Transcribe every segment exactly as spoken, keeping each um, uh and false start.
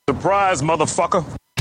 Surprise, motherfucker.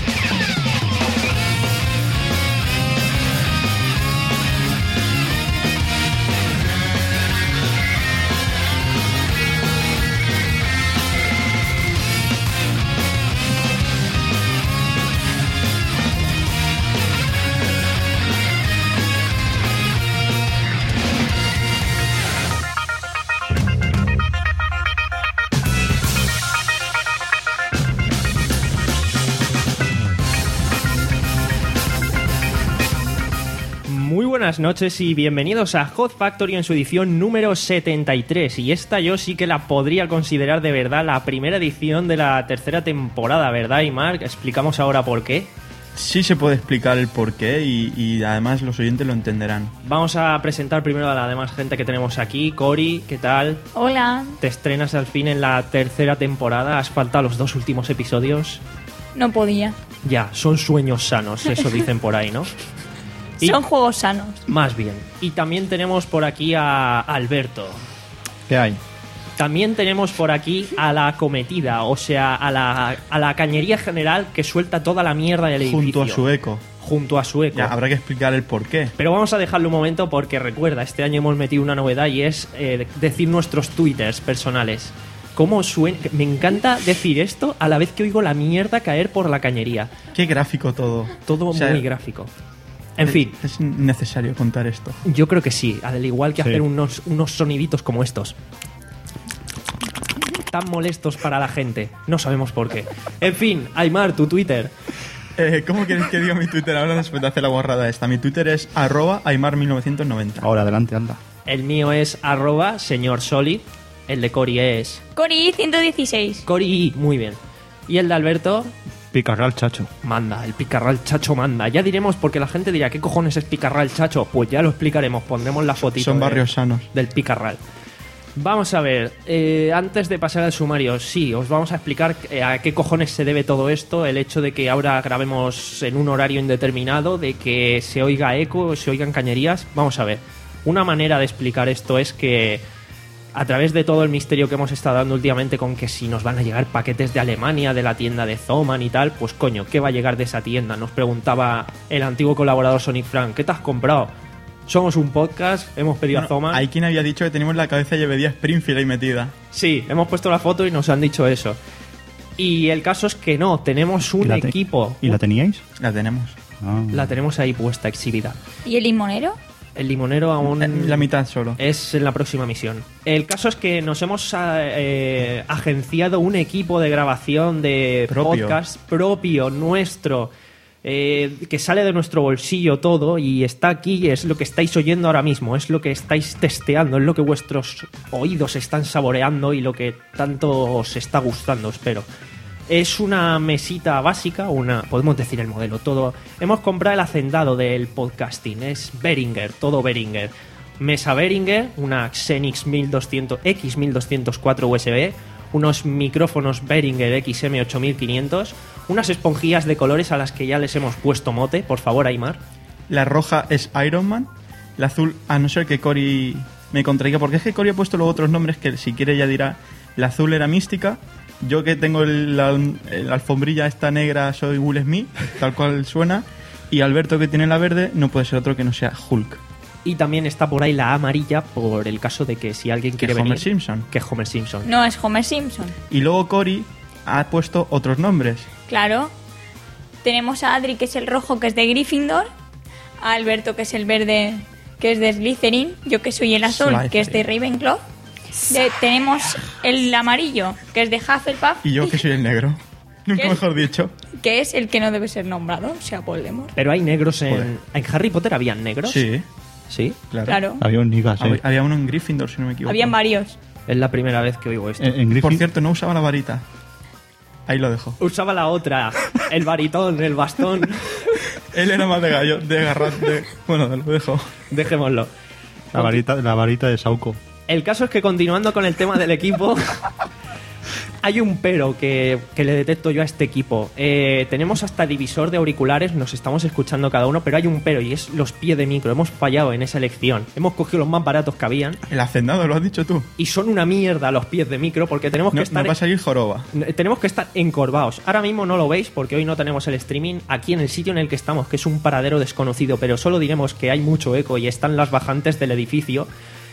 Buenas noches y bienvenidos a Hot Factory en su edición número setenta y tres. Y esta yo sí que la podría considerar de verdad la primera edición de la tercera temporada, ¿verdad? Y Mark, explicamos ahora por qué. Sí se puede explicar el porqué y, y además los oyentes lo entenderán. Vamos a presentar primero a la demás gente que tenemos aquí. Cori, ¿qué tal? Hola. Te estrenas al fin en la tercera temporada. Has faltado los dos últimos episodios. No podía. Ya, son sueños sanos, eso dicen por ahí, ¿no? Y son juegos sanos. Más bien. Y también tenemos por aquí a Alberto. ¿Qué hay? También tenemos por aquí a la acometida, o sea, a la, a la cañería general que suelta toda la mierda del edificio. Junto a su eco. Junto a su eco. Ya, habrá que explicar el porqué. Pero vamos a dejarlo un momento porque recuerda, este año hemos metido una novedad y es eh, decir nuestros twitters personales. ¿Cómo suena? Me encanta decir esto a la vez que oigo la mierda caer por la cañería. Qué gráfico todo. Todo o sea, muy gráfico. En fin. Es necesario contar esto. Yo creo que sí, al igual que sí. hacer unos, unos soniditos como estos. Tan molestos para la gente. No sabemos por qué. En fin, Aymar, tu Twitter. Eh, ¿Cómo quieres que diga mi Twitter ahora después de hacer la guarrada esta? Mi Twitter es arroba Aymar mil novecientos noventa. Ahora, adelante, anda. El mío es arroba señor Solid. El de Cori es... Cori ciento dieciséis. Cori, muy bien. Y el de Alberto... Picarral Chacho. Manda, el Picarral Chacho manda. Ya diremos, porque la gente dirá, ¿qué cojones es Picarral Chacho? Pues ya lo explicaremos, pondremos la fotito. Son barrios de, sanos. Del Picarral. Vamos a ver, eh, antes de pasar al sumario, sí, os vamos a explicar eh, a qué cojones se debe todo esto, el hecho de que ahora grabemos en un horario indeterminado, de que se oiga eco, se oigan cañerías. Vamos a ver, una manera de explicar esto es que a través de todo el misterio que hemos estado dando últimamente con que si nos van a llegar paquetes de Alemania, de la tienda de Zoman y tal, pues coño, ¿qué va a llegar de esa tienda? Nos preguntaba el antiguo colaborador Sonic Frank, ¿qué te has comprado? Somos un podcast, hemos pedido bueno, a Zoman. Hay quien había dicho que teníamos la cabeza llevería Springfield ahí metida. Sí, hemos puesto la foto y nos han dicho eso. Y el caso es que no, tenemos un ¿Y equipo. ¿Y la teníais? La tenemos. Ah. La tenemos ahí puesta, exhibida. ¿Y el limonero? El limonero aún... La mitad solo. Es en la próxima misión. El caso es que nos hemos eh, agenciado un equipo de grabación de propio. podcast propio, nuestro, eh, que sale de nuestro bolsillo todo y está aquí, es lo que estáis oyendo ahora mismo, es lo que estáis testeando, es lo que vuestros oídos están saboreando y lo que tanto os está gustando, espero. Es una mesita básica, una podemos decir el modelo, todo. Hemos comprado el hacendado del podcasting, es Behringer, todo Behringer. Mesa Behringer, una Xenix mil doscientos, X mil doscientos cuatro U S B, unos micrófonos Behringer X M ocho mil quinientos, unas esponjillas de colores a las que ya les hemos puesto mote, por favor, Aymar. La roja es Iron Man, la azul, a no ser que Cori me contraiga, porque es que Cori ha puesto luego otros nombres que si quiere ya dirá. La azul era Mística. Yo que tengo el, la, la alfombrilla esta negra soy Will Smith, tal cual suena. Y Alberto que tiene la verde no puede ser otro que no sea Hulk. Y también está por ahí la amarilla por el caso de que si alguien quiere Homer venir... Simpson. Que es Homer Simpson. No, es Homer Simpson. Y luego Cori ha puesto otros nombres. Claro. Tenemos a Adri, que es el rojo, que es de Gryffindor. A Alberto, que es el verde, que es de Slytherin. Yo que soy el azul, Slytherin. que es de Ravenclaw. De, tenemos el amarillo, que es de Hufflepuff. Y yo que soy el negro. Nunca ¿Qué? mejor dicho. Que es el que no debe ser nombrado, o sea, Voldemort. Pero hay negros en... Joder. ¿En Harry Potter habían negros? Sí, ¿Sí? claro. Claro. Había un Nigas, Había, eh. había uno en Gryffindor, si no me equivoco. Habían varios. Es la primera vez que oigo esto. En, en Griffin... Por cierto, no usaba la varita. Ahí lo dejo. Usaba la otra, el baritón, el bastón. Él era más de gallo, de garras, de... Bueno, lo dejo. Dejémoslo. La varita, la varita de Sauco. El caso es que continuando con el tema del equipo, hay un pero que, que le detecto yo a este equipo. Eh, tenemos hasta divisor de auriculares, nos estamos escuchando cada uno, pero hay un pero y es los pies de micro. Hemos fallado en esa elección. Hemos cogido los más baratos que habían. El hacendado, lo has dicho tú. Y son una mierda los pies de micro porque tenemos no, que estar... No va a salir joroba. Tenemos que estar encorvados. Ahora mismo no lo veis porque hoy no tenemos el streaming aquí en el sitio en el que estamos, que es un paradero desconocido, pero solo diremos que hay mucho eco y están las bajantes del edificio.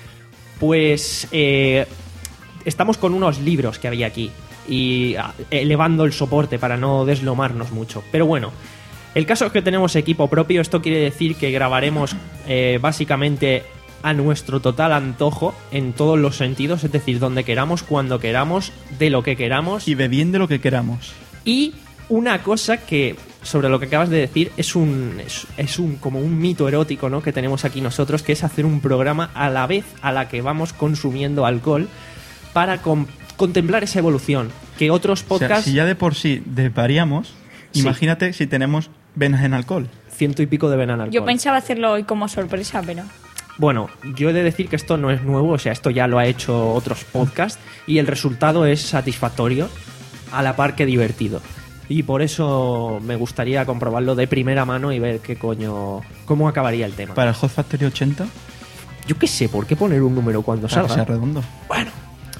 Pues eh, estamos con unos libros que había aquí y elevando el soporte para no deslomarnos mucho. Pero bueno, el caso es que tenemos equipo propio. Esto quiere decir que grabaremos eh, básicamente a nuestro total antojo en todos los sentidos, es decir, donde queramos, cuando queramos, de lo que queramos. Y bebiendo lo que queramos. Y una cosa que, sobre lo que acabas de decir, es un, es, es un como un mito erótico, ¿no?, que tenemos aquí nosotros, que es hacer un programa a la vez a la que vamos consumiendo alcohol para con, contemplar esa evolución. Que otros podcasts... O sea, si ya de por sí desvariamos, Sí. imagínate si tenemos venas en alcohol. Ciento y pico de venas en alcohol. Yo pensaba hacerlo hoy como sorpresa, pero... Bueno, yo he de decir que esto no es nuevo, o sea, esto ya lo ha hecho otros podcasts y el resultado es satisfactorio, a la par que divertido. Y por eso me gustaría comprobarlo de primera mano y ver qué coño, cómo acabaría el tema. Para el Hot Factory ochenta, Yo qué sé, ¿por qué poner un número cuando para que salga? sea redondo. Bueno,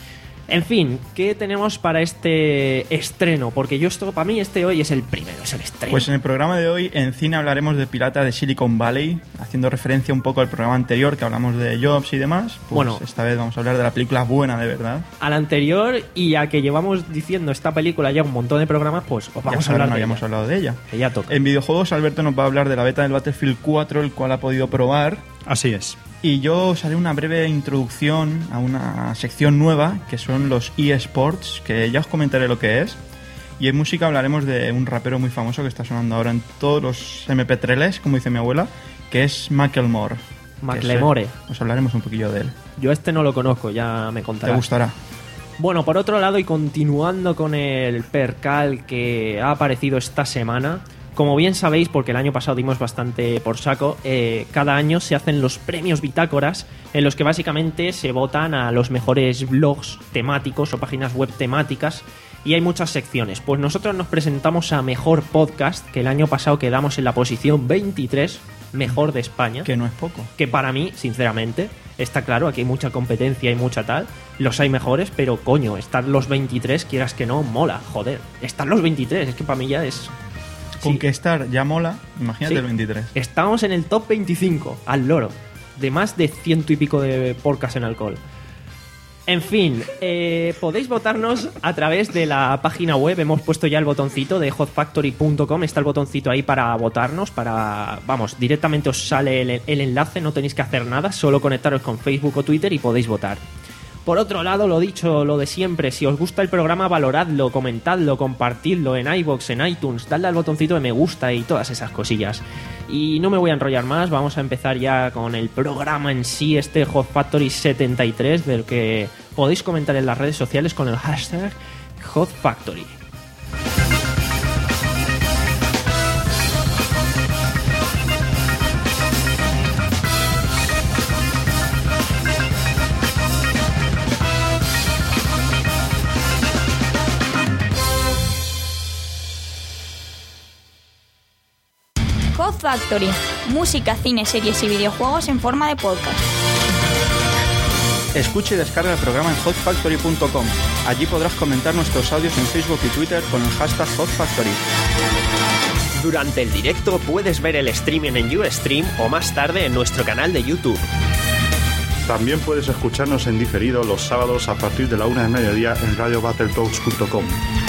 en fin, ¿qué tenemos para este estreno? Porque yo esto, para mí este hoy es el primero, es el estreno. Pues en el programa de hoy, en cine, hablaremos de Pirata de Silicon Valley, haciendo referencia un poco al programa anterior que hablamos de Jobs y demás. Pues Bueno. esta vez vamos a hablar de la película buena, de verdad. Al anterior y a que llevamos diciendo esta película ya un montón de programas, pues os vamos ya a hablar no de habíamos ella, hablado de ella. que ya toca. En videojuegos, Alberto nos va a hablar de la beta del Battlefield cuatro, el cual ha podido probar. Así es. Y yo os haré una breve introducción a una sección nueva, que son los eSports, que ya os comentaré lo que es. Y en música hablaremos de un rapero muy famoso que está sonando ahora en todos los eme pe tres, como dice mi abuela, que es Macklemore. Macklemore. Que ese- Os hablaremos un poquillo de él. Yo este no lo conozco, ya me Te contarás. gustará. Bueno, por otro lado, y continuando con el percal que ha aparecido esta semana, como bien sabéis, porque el año pasado dimos bastante por saco, eh, cada año se hacen los premios Bitácoras, en los que básicamente se votan a los mejores blogs temáticos o páginas web temáticas, y hay muchas secciones. Pues nosotros nos presentamos a Mejor Podcast, que el año pasado quedamos en la posición veintitrés, mejor de España. Que no es poco. Que para mí, sinceramente, está claro, aquí hay mucha competencia y mucha tal, los hay mejores, pero coño, estar los veintitrés, quieras que no, mola, joder, estar los veintitrés, es que para mí ya es... Con Sí. que estar ya mola, imagínate Sí. el veintitrés. Estamos en el top veinticinco, al loro, de más de ciento y pico de podcasts en alcohol. En fin, eh, podéis votarnos a través de la página web. Hemos puesto ya el botoncito de hot factory punto com. Está el botoncito ahí para votarnos. Para, vamos, directamente os sale el, el enlace. No tenéis que hacer nada, solo conectaros con Facebook o Twitter y podéis votar. Por otro lado, lo dicho, lo de siempre, si os gusta el programa, valoradlo, comentadlo, compartidlo en iVoox, en iTunes, dadle al botoncito de me gusta y todas esas cosillas. Y no me voy a enrollar más, vamos a empezar ya con el programa en sí, este Hot Factory setenta y tres, del que podéis comentar en las redes sociales con el hashtag Hot Factory. Hot Factory, música, cine, series y videojuegos en forma de podcast. Escucha y descarga el programa en hot factory punto com. Allí podrás comentar nuestros audios en Facebook y Twitter con el hashtag Hot Factory. Durante el directo puedes ver el streaming en Ustream o más tarde en nuestro canal de YouTube. También puedes escucharnos en diferido los sábados a partir de la una de mediodía en radio battletoads punto com.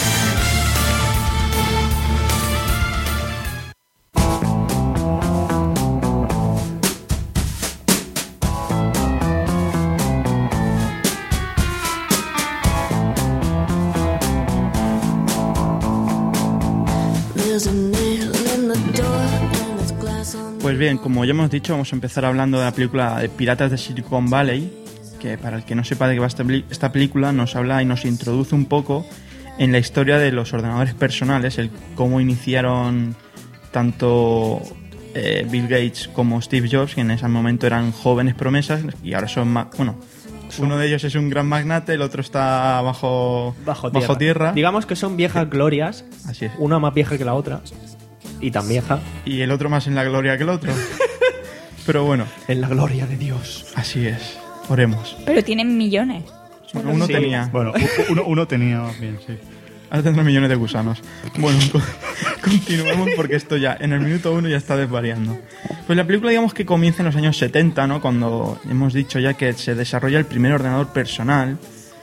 Pues bien, como ya hemos dicho, vamos a empezar hablando de la película de Piratas de Silicon Valley, que para el que no sepa de qué va esta, peli- esta película, nos habla y nos introduce un poco en la historia de los ordenadores personales, el cómo iniciaron tanto eh, Bill Gates como Steve Jobs, que en ese momento eran jóvenes promesas y ahora son más, bueno, Uno de ellos es un gran magnate, el otro está bajo, Bajo tierra. bajo tierra. Digamos que son viejas glorias. Así es. Una más vieja que la otra. Y tan vieja. Y el otro más en la gloria que el otro. Pero bueno, En la gloria de Dios. así es. Oremos. Pero tienen millones. Bueno, uno Sí. tenía. Bueno, u- uno, uno tenía más bien, sí. Ahora tendrá millones de gusanos. Bueno, co- continuemos porque esto ya, en el minuto uno ya está desvariando. Pues la película, digamos que comienza en los años setenta, ¿no? Cuando hemos dicho ya que se desarrolla el primer ordenador personal,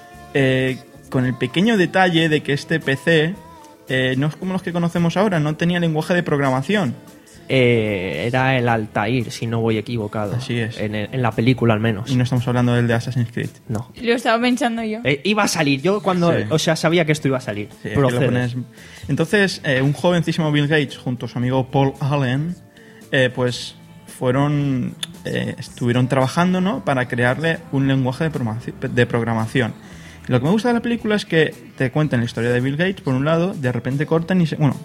eh, con el pequeño detalle de que este P C eh, no es como los que conocemos ahora, no tenía lenguaje de programación. Eh, era el Altair, si no voy equivocado. Así es. En, el- en la película, al menos. Y no estamos hablando del de Assassin's Creed. No. Lo estaba pensando yo. Eh, iba a salir. Yo cuando... Sí. O sea, sabía que esto iba a salir. Sí, aquí lo Procedes. pones. Entonces, eh, un jovencísimo Bill Gates junto a su amigo Paul Allen, eh, pues fueron, eh, estuvieron trabajando, ¿no? Para crearle un lenguaje de, programaci- de programación. Lo que me gusta de la película es que te cuentan la historia de Bill Gates, por un lado, de repente cortan y se, bueno,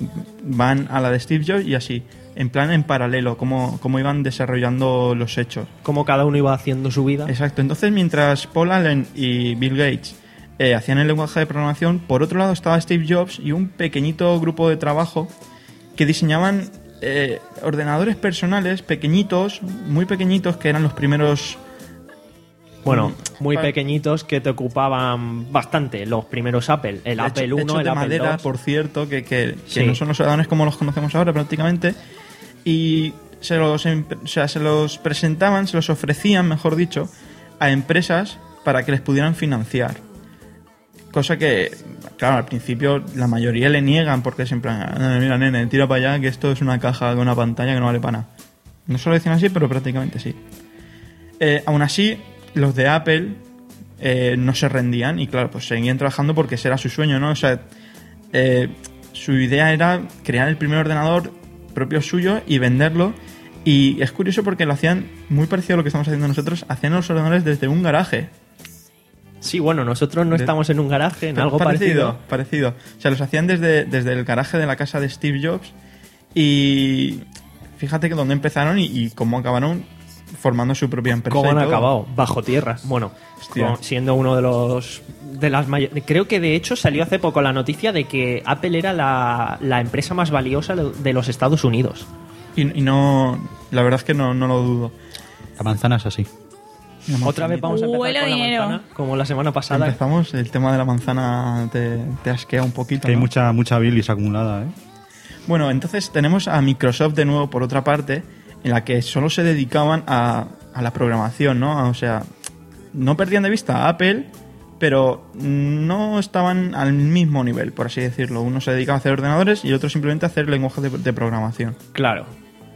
van a la de Steve Jobs y así, en plan en paralelo, cómo, cómo iban desarrollando los hechos. Como cada uno iba haciendo su vida. Exacto, entonces mientras Paul Allen y Bill Gates eh, hacían el lenguaje de programación, por otro lado estaba Steve Jobs y un pequeñito grupo de trabajo que diseñaban eh, ordenadores personales pequeñitos, muy pequeñitos, que eran los primeros... Bueno, muy Pa- pequeñitos que te ocupaban bastante. Los primeros Apple. El Apple hecho- uno, hechos el de Apple madera, dos. por cierto, que, que, que Sí. no son los ordenadores como los conocemos ahora prácticamente, y se los, em- o sea, se los presentaban, se los ofrecían, mejor dicho, a empresas para que les pudieran financiar. Cosa que, claro, al principio la mayoría le niegan porque siempre, "Ah, mira, nene, tira para allá que esto es una caja con una pantalla que no vale para nada". No se lo decían así, pero prácticamente sí. Eh, aún así, los de Apple eh, no se rendían y, claro, pues seguían trabajando porque ese era su sueño, ¿no? O sea, eh, su idea era crear el primer ordenador propio suyo y venderlo. Y es curioso porque lo hacían muy parecido a lo que estamos haciendo nosotros, hacían los ordenadores desde un garaje. Sí, bueno, nosotros no De- estamos en un garaje, en algo parecido. Parecido. O sea, los hacían desde, desde el garaje de la casa de Steve Jobs. Y fíjate que dónde empezaron y, y cómo acabaron formando su propia empresa. ¿Cómo y han todo. acabado? Bajo tierra. Bueno, Hostia. con- siendo uno de los... de las may- Creo que de hecho salió hace poco la noticia de que Apple era la, la empresa más valiosa de los Estados Unidos. Y, y no, la verdad es que no, no lo dudo. La manzana es así. La Otra vez vamos a empezar Huele con la dinero. manzana, como la semana pasada. Empezamos, el tema de la manzana te, te asquea un poquito. Que hay ¿no? mucha, mucha bilis acumulada, ¿eh? Bueno, entonces tenemos a Microsoft de nuevo por otra parte, en la que solo se dedicaban a, a la programación, ¿no? O sea, no perdían de vista a Apple, pero no estaban al mismo nivel, por así decirlo. Uno se dedicaba a hacer ordenadores y el otro simplemente a hacer lenguajes de, de programación. Claro.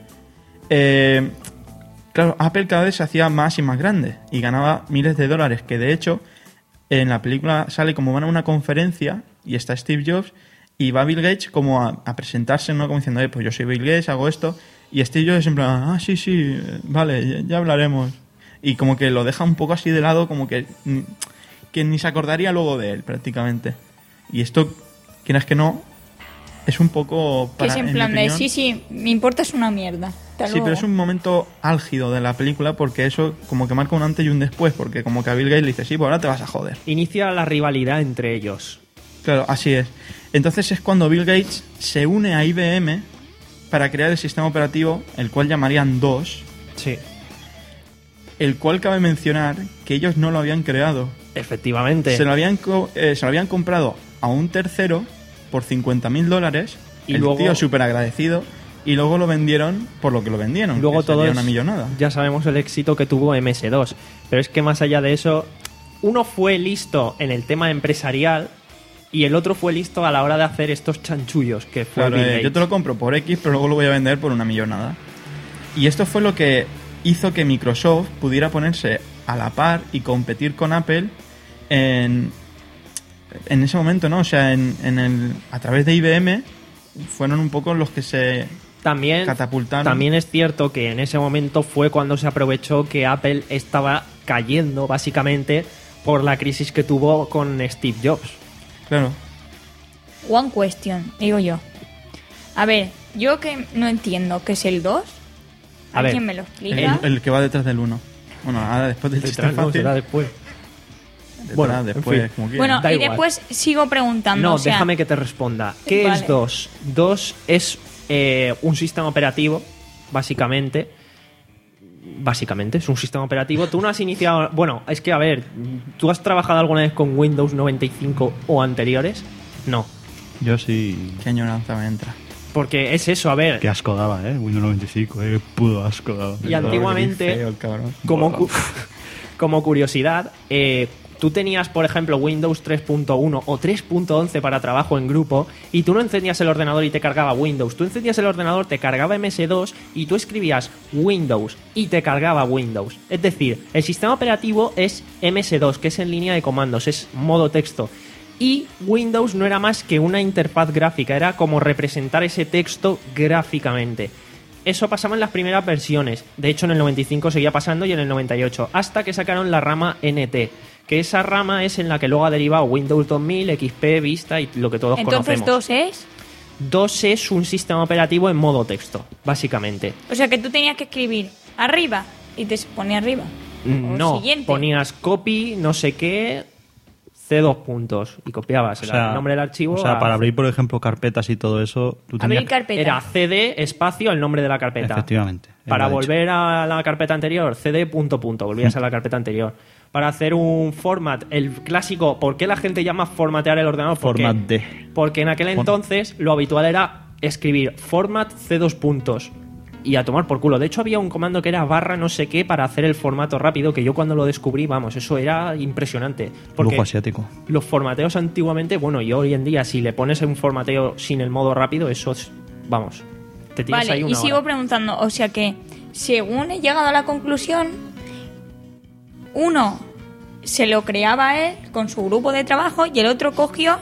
Eh, claro, Apple cada vez se hacía más y más grande y ganaba miles de dólares, que de hecho en la película sale como van a una conferencia y está Steve Jobs y va Bill Gates como a, a presentarse, ¿no? Como diciendo, eh, pues yo soy Bill Gates, hago esto. Y Steve Jobs siempre, ah, sí, sí, vale, ya, ya hablaremos. Y como que lo deja un poco así de lado, como que, mm, que ni se acordaría luego de él, prácticamente. Y esto, quieras que no, es un poco... Que Para, es en mi plan de, opinión- sí, sí, me importa es una mierda. Hasta Sí, luego. pero es un momento álgido de la película porque eso como que marca un antes y un después, porque como que a Bill Gates le dice, sí, pues ahora te vas a joder. Inicia la rivalidad entre ellos. Claro, así es. Entonces es cuando Bill Gates se une a I B M para crear el sistema operativo, el cual llamarían DOS, Sí. el cual cabe mencionar que ellos no lo habían creado. Efectivamente. Se lo habían, co- eh, se lo habían comprado a un tercero por cincuenta mil dólares, Y el luego- tío súper agradecido, y luego lo vendieron por lo que lo vendieron, Luego que todo sería es- una millonada. Ya sabemos el éxito que tuvo M S dos. Pero es que más allá de eso, uno fue listo en el tema empresarial y el otro fue listo a la hora de hacer estos chanchullos que fue Claro, Bill eh, Gates. yo te lo compro por X, pero luego lo voy a vender por una millonada. Y esto fue lo que hizo que Microsoft pudiera ponerse a la par y competir con Apple en, en ese momento, ¿no? O sea, en, en el, a través de I B M fueron un poco los que se También, catapultaron. también es cierto que en ese momento fue cuando se aprovechó que Apple estaba cayendo básicamente por la crisis que tuvo con Steve Jobs. Claro. One question, digo yo. A ver, yo que no entiendo qué es el dos. A ver, ¿Alguien me lo El, explica? el que va detrás del uno. Bueno, ahora después del chiste Detrás no, fácil. será después. Detrás, Bueno, en después, fin. como quieras. Bueno, Da y igual. después sigo preguntando. No, o sea, déjame que te responda. ¿Qué Vale. es DOS? DOS es eh, un sistema operativo, básicamente. Básicamente, es un sistema operativo. Tú no has iniciado... Bueno, es que, a ver, ¿tú has trabajado alguna vez con Windows noventa y cinco o anteriores? No. Yo sí. Qué añoranza me entra. Porque es eso, a ver... Qué asco daba, ¿eh? Windows noventa y cinco, ¿eh? Pudo asco daba. Y antiguamente... Qué feo el cabrón. Como, cu- como curiosidad, eh, tú tenías, por ejemplo, Windows tres punto uno o tres punto once para trabajo en grupo y tú no encendías el ordenador y te cargaba Windows. Tú encendías el ordenador, te cargaba eme ese dos y tú escribías Windows y te cargaba Windows. Es decir, el sistema operativo es eme ese dos, que es en línea de comandos, es modo texto. Y Windows no era más que una interfaz gráfica, era como representar ese texto gráficamente. Eso pasaba en las primeras versiones. De hecho, en el noventa y cinco seguía pasando y en el noventa y ocho. Hasta que sacaron la rama ene te. Que esa rama es en la que luego ha derivado Windows dos mil, equis pe, Vista y lo que todos entonces conocemos. dos es... DOS es un sistema operativo en modo texto, básicamente. O sea que tú tenías que escribir arriba y te ponía arriba. O No, siguiente. ponías copy, no sé qué, ce dos puntos y copiabas O sea, el nombre del archivo. O sea, a- para abrir, por ejemplo, carpetas y todo eso, tú tenías Abrir carpeta. Era cd espacio el nombre de la carpeta. Efectivamente. él Para lo ha dicho. volver a la carpeta anterior, cd punto punto, volvías a la carpeta anterior. Para hacer un format, el clásico, ¿por qué la gente llama formatear el ordenador? Porque, Format D. Porque en aquel For- entonces lo habitual era escribir format ce dos puntos y a tomar por culo. De hecho, había un comando que era barra no sé qué para hacer el formato rápido, que yo cuando lo descubrí, vamos, eso era impresionante. Porque Lujo asiático. los formateos antiguamente, bueno, y hoy en día, si le pones un formateo sin el modo rápido, eso es, vamos, te tienes Vale, ahí una y sigo hora. preguntando, o sea que, según he llegado a la conclusión, uno se lo creaba él con su grupo de trabajo y el otro cogió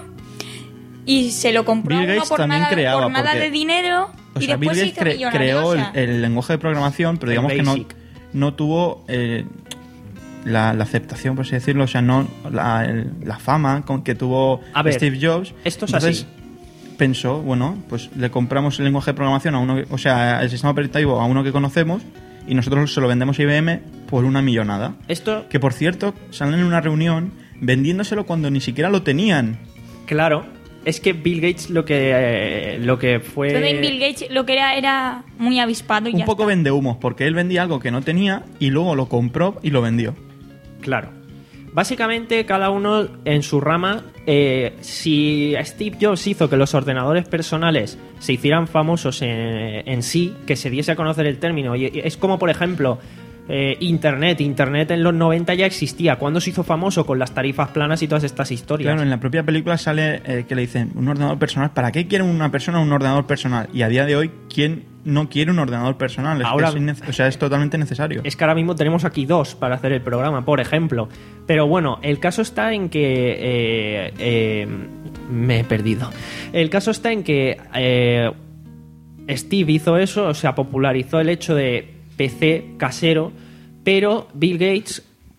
y se lo compró a Bill uno Gates por también nada, creaba, por nada porque- de dinero O y sea, Bill después se Gates hizo cre- millonario. creó o el, sea. el lenguaje de programación, pero El digamos que no, Basic. no tuvo eh, la, la aceptación, por así decirlo, o sea, no la, el- la fama con que tuvo A ver, Steve Jobs. esto es Entonces, así. pensó, bueno, pues le compramos el lenguaje de programación a uno, que- o sea, el sistema operativo a uno que conocemos y nosotros se lo vendemos a I B M por una millonada. Esto, Que por cierto, salen en una reunión vendiéndoselo cuando ni siquiera lo tenían. claro, es que Bill Gates lo que, eh, lo que fue... Entonces Bill Gates lo que era era muy avispado y Un ya poco está. vende humos, porque él vendía algo que no tenía y luego lo compró y lo vendió. Claro. Básicamente, cada uno en su rama, eh, si Steve Jobs hizo que los ordenadores personales se hicieran famosos en, en sí, que se diese a conocer el término, y es como, por ejemplo, eh, Internet. Internet en los noventa ya existía. ¿Cuándo se hizo famoso? Con las tarifas planas y todas estas historias. Claro, en la propia película sale eh, que le dicen un ordenador personal. ¿Para qué quiere una persona un ordenador personal? Y a día de hoy, ¿quién no quiere un ordenador personal? Es que Ahora- es innece- o sea, es totalmente necesario. Es que ahora mismo tenemos aquí dos para hacer el programa, por ejemplo. Pero bueno, el caso está en que... eh, eh, me he perdido. El caso está en que eh, Steve hizo eso, o sea, popularizó el hecho de pe ce casero, pero Bill Gates,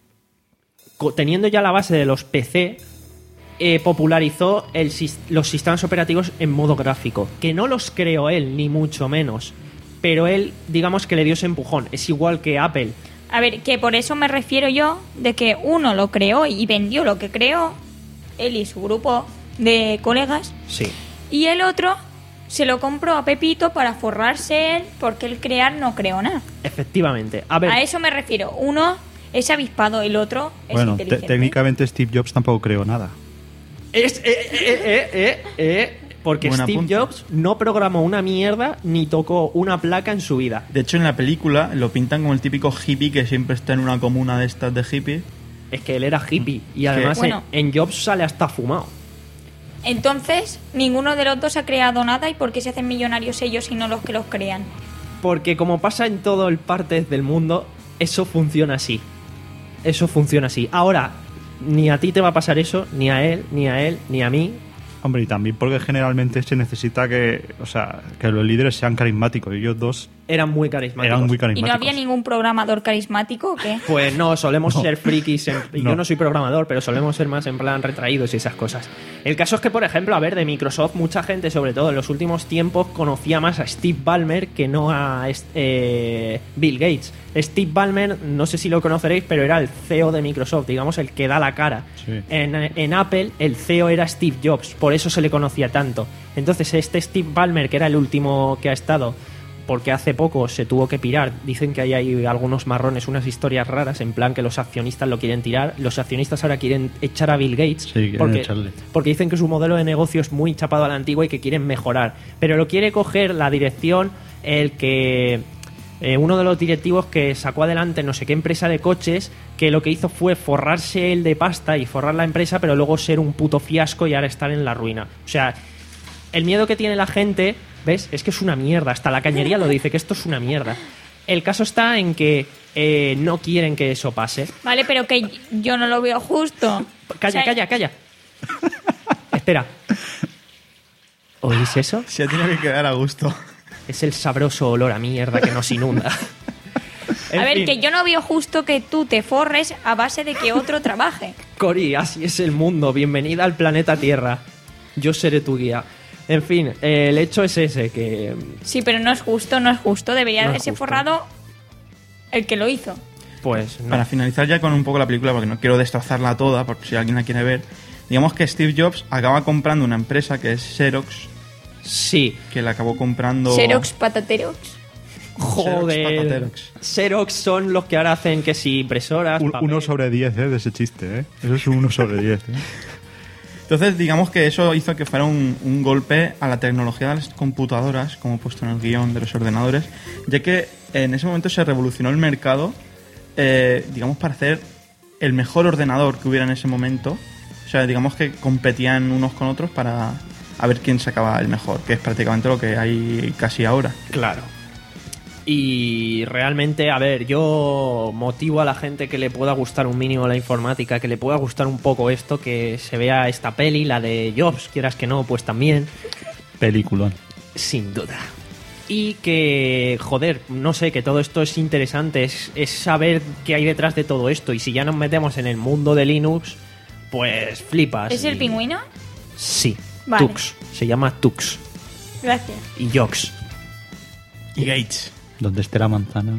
co- teniendo ya la base de los pe ce, eh, popularizó el sis- los sistemas operativos en modo gráfico, que no los creó él, ni mucho menos, pero él, digamos que le dio ese empujón. Es igual que Apple. A ver, que por eso me refiero yo de que uno lo creó y vendió lo que creó, él y su grupo de colegas, Sí. y el otro se lo compró a Pepito para forrarse él porque el crear no creó nada. Efectivamente. A ver, A eso me refiero. Uno es avispado, el otro es Bueno, te- inteligente. técnicamente Steve Jobs tampoco creó nada. es, eh, eh, eh, eh, eh, porque Buen Steve apunte. Jobs no programó una mierda ni tocó una placa en su vida. De hecho, en la película lo pintan como el típico hippie que siempre está en una comuna de estas de hippies. Es que él era hippie y además Bueno. en, en Jobs sale hasta fumado. Entonces, ninguno de los dos ha creado nada y ¿por qué se hacen millonarios ellos y no los que los crean? Porque como pasa en todo el partes del mundo, eso funciona así. Eso funciona así. Ahora, ni a ti te va a pasar eso, ni a él, ni a él, ni a mí. Hombre, y también porque generalmente se necesita que, o sea, que los líderes sean carismáticos. Y ellos dos Eran muy carismáticos. eran muy ¿Y carismáticos. no había ningún programador carismático o qué? Pues no, solemos ser frikis. en- y No. Yo no soy programador, pero solemos ser más en plan retraídos y esas cosas. El caso es que, por ejemplo, a ver, de Microsoft, mucha gente, sobre todo en los últimos tiempos, conocía más a Steve Ballmer que no a est- eh, Bill Gates. Steve Ballmer, no sé si lo conoceréis, pero era el C E O de Microsoft, digamos, el que da la cara. Sí. En, en Apple, el C E O era Steve Jobs, por eso se le conocía tanto. Entonces, este Steve Ballmer, que era el último que ha estado, porque hace poco se tuvo que pirar, dicen que ahí hay algunos marrones, unas historias raras, en plan que los accionistas lo quieren tirar. Los accionistas ahora quieren echar a Bill Gates, Sí, quieren porque, echarle. porque dicen que su modelo de negocio es muy chapado a la antigua y que quieren mejorar. Pero lo quiere coger la dirección el que... Eh, uno de los directivos que sacó adelante no sé qué empresa de coches, que lo que hizo fue forrarse él de pasta y forrar la empresa, pero luego ser un puto fiasco y ahora estar en la ruina. O sea, el miedo que tiene la gente, ¿ves? Es que es una mierda. Hasta la cañería lo dice, que esto es una mierda. El caso está en que eh, no quieren que eso pase. Vale, pero que yo no lo veo justo. Calla, O sea, calla, calla. Espera. ¿Oís eso? Se ha tenido que quedar a gusto. Es el sabroso olor a mierda que nos inunda. En A ver, fin, que yo no veo justo que tú te forres a base de que otro trabaje. Cori, así es el mundo. Bienvenida al planeta Tierra. Yo seré tu guía. En fin, eh, el hecho es ese, que... Sí, pero no es justo, no es justo. Debería No es haberse justo. forrado el que lo hizo. Pues no. Para finalizar ya con un poco la película, porque no quiero destrozarla toda, porque si alguien la quiere ver, digamos que Steve Jobs acaba comprando una empresa que es Xerox, Sí. que la acabó comprando... Xerox pataterox. Joder. Pataterox. Xerox son los que ahora hacen que si impresoras... Un- papel. uno sobre diez, ¿eh? De ese chiste, ¿eh? Eso es un uno sobre diez, ¿eh? Entonces, digamos que eso hizo que fuera un, un golpe a la tecnología de las computadoras, como he puesto en el guión de los ordenadores, ya que en ese momento se revolucionó el mercado, eh, digamos, para hacer el mejor ordenador que hubiera en ese momento. O sea, digamos que competían unos con otros para a ver quién sacaba el mejor, que es prácticamente lo que hay casi ahora. Claro. Y realmente, a ver, yo motivo a la gente que le pueda gustar un mínimo la informática, que le pueda gustar un poco esto, que se vea esta peli, la de Jobs, quieras que no, pues también, Peliculón. sin duda. Y que, joder, no sé, que todo esto es interesante, es, es saber qué hay detrás de todo esto. Y si ya nos metemos en el mundo de Linux, pues flipas. ¿Es el y- pingüino? Sí, Vale. Tux, se llama Tux. Gracias. Y Jobs, Y Gates. Donde esté la manzana.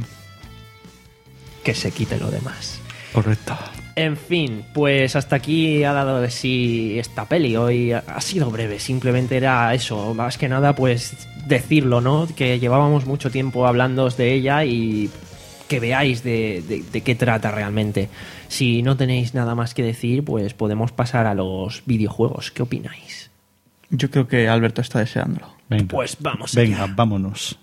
que se quite lo demás. Correcto. En fin, pues hasta aquí ha dado de sí esta peli. Hoy ha sido breve, simplemente era eso, más que nada pues decirlo, ¿no? Que llevábamos mucho tiempo hablando de ella y que veáis de, de- de qué trata realmente. Si no tenéis nada más que decir, pues podemos pasar a los videojuegos. ¿Qué opináis? Yo creo que Alberto está deseándolo. Venga. Pues vamos Venga, allá. vámonos.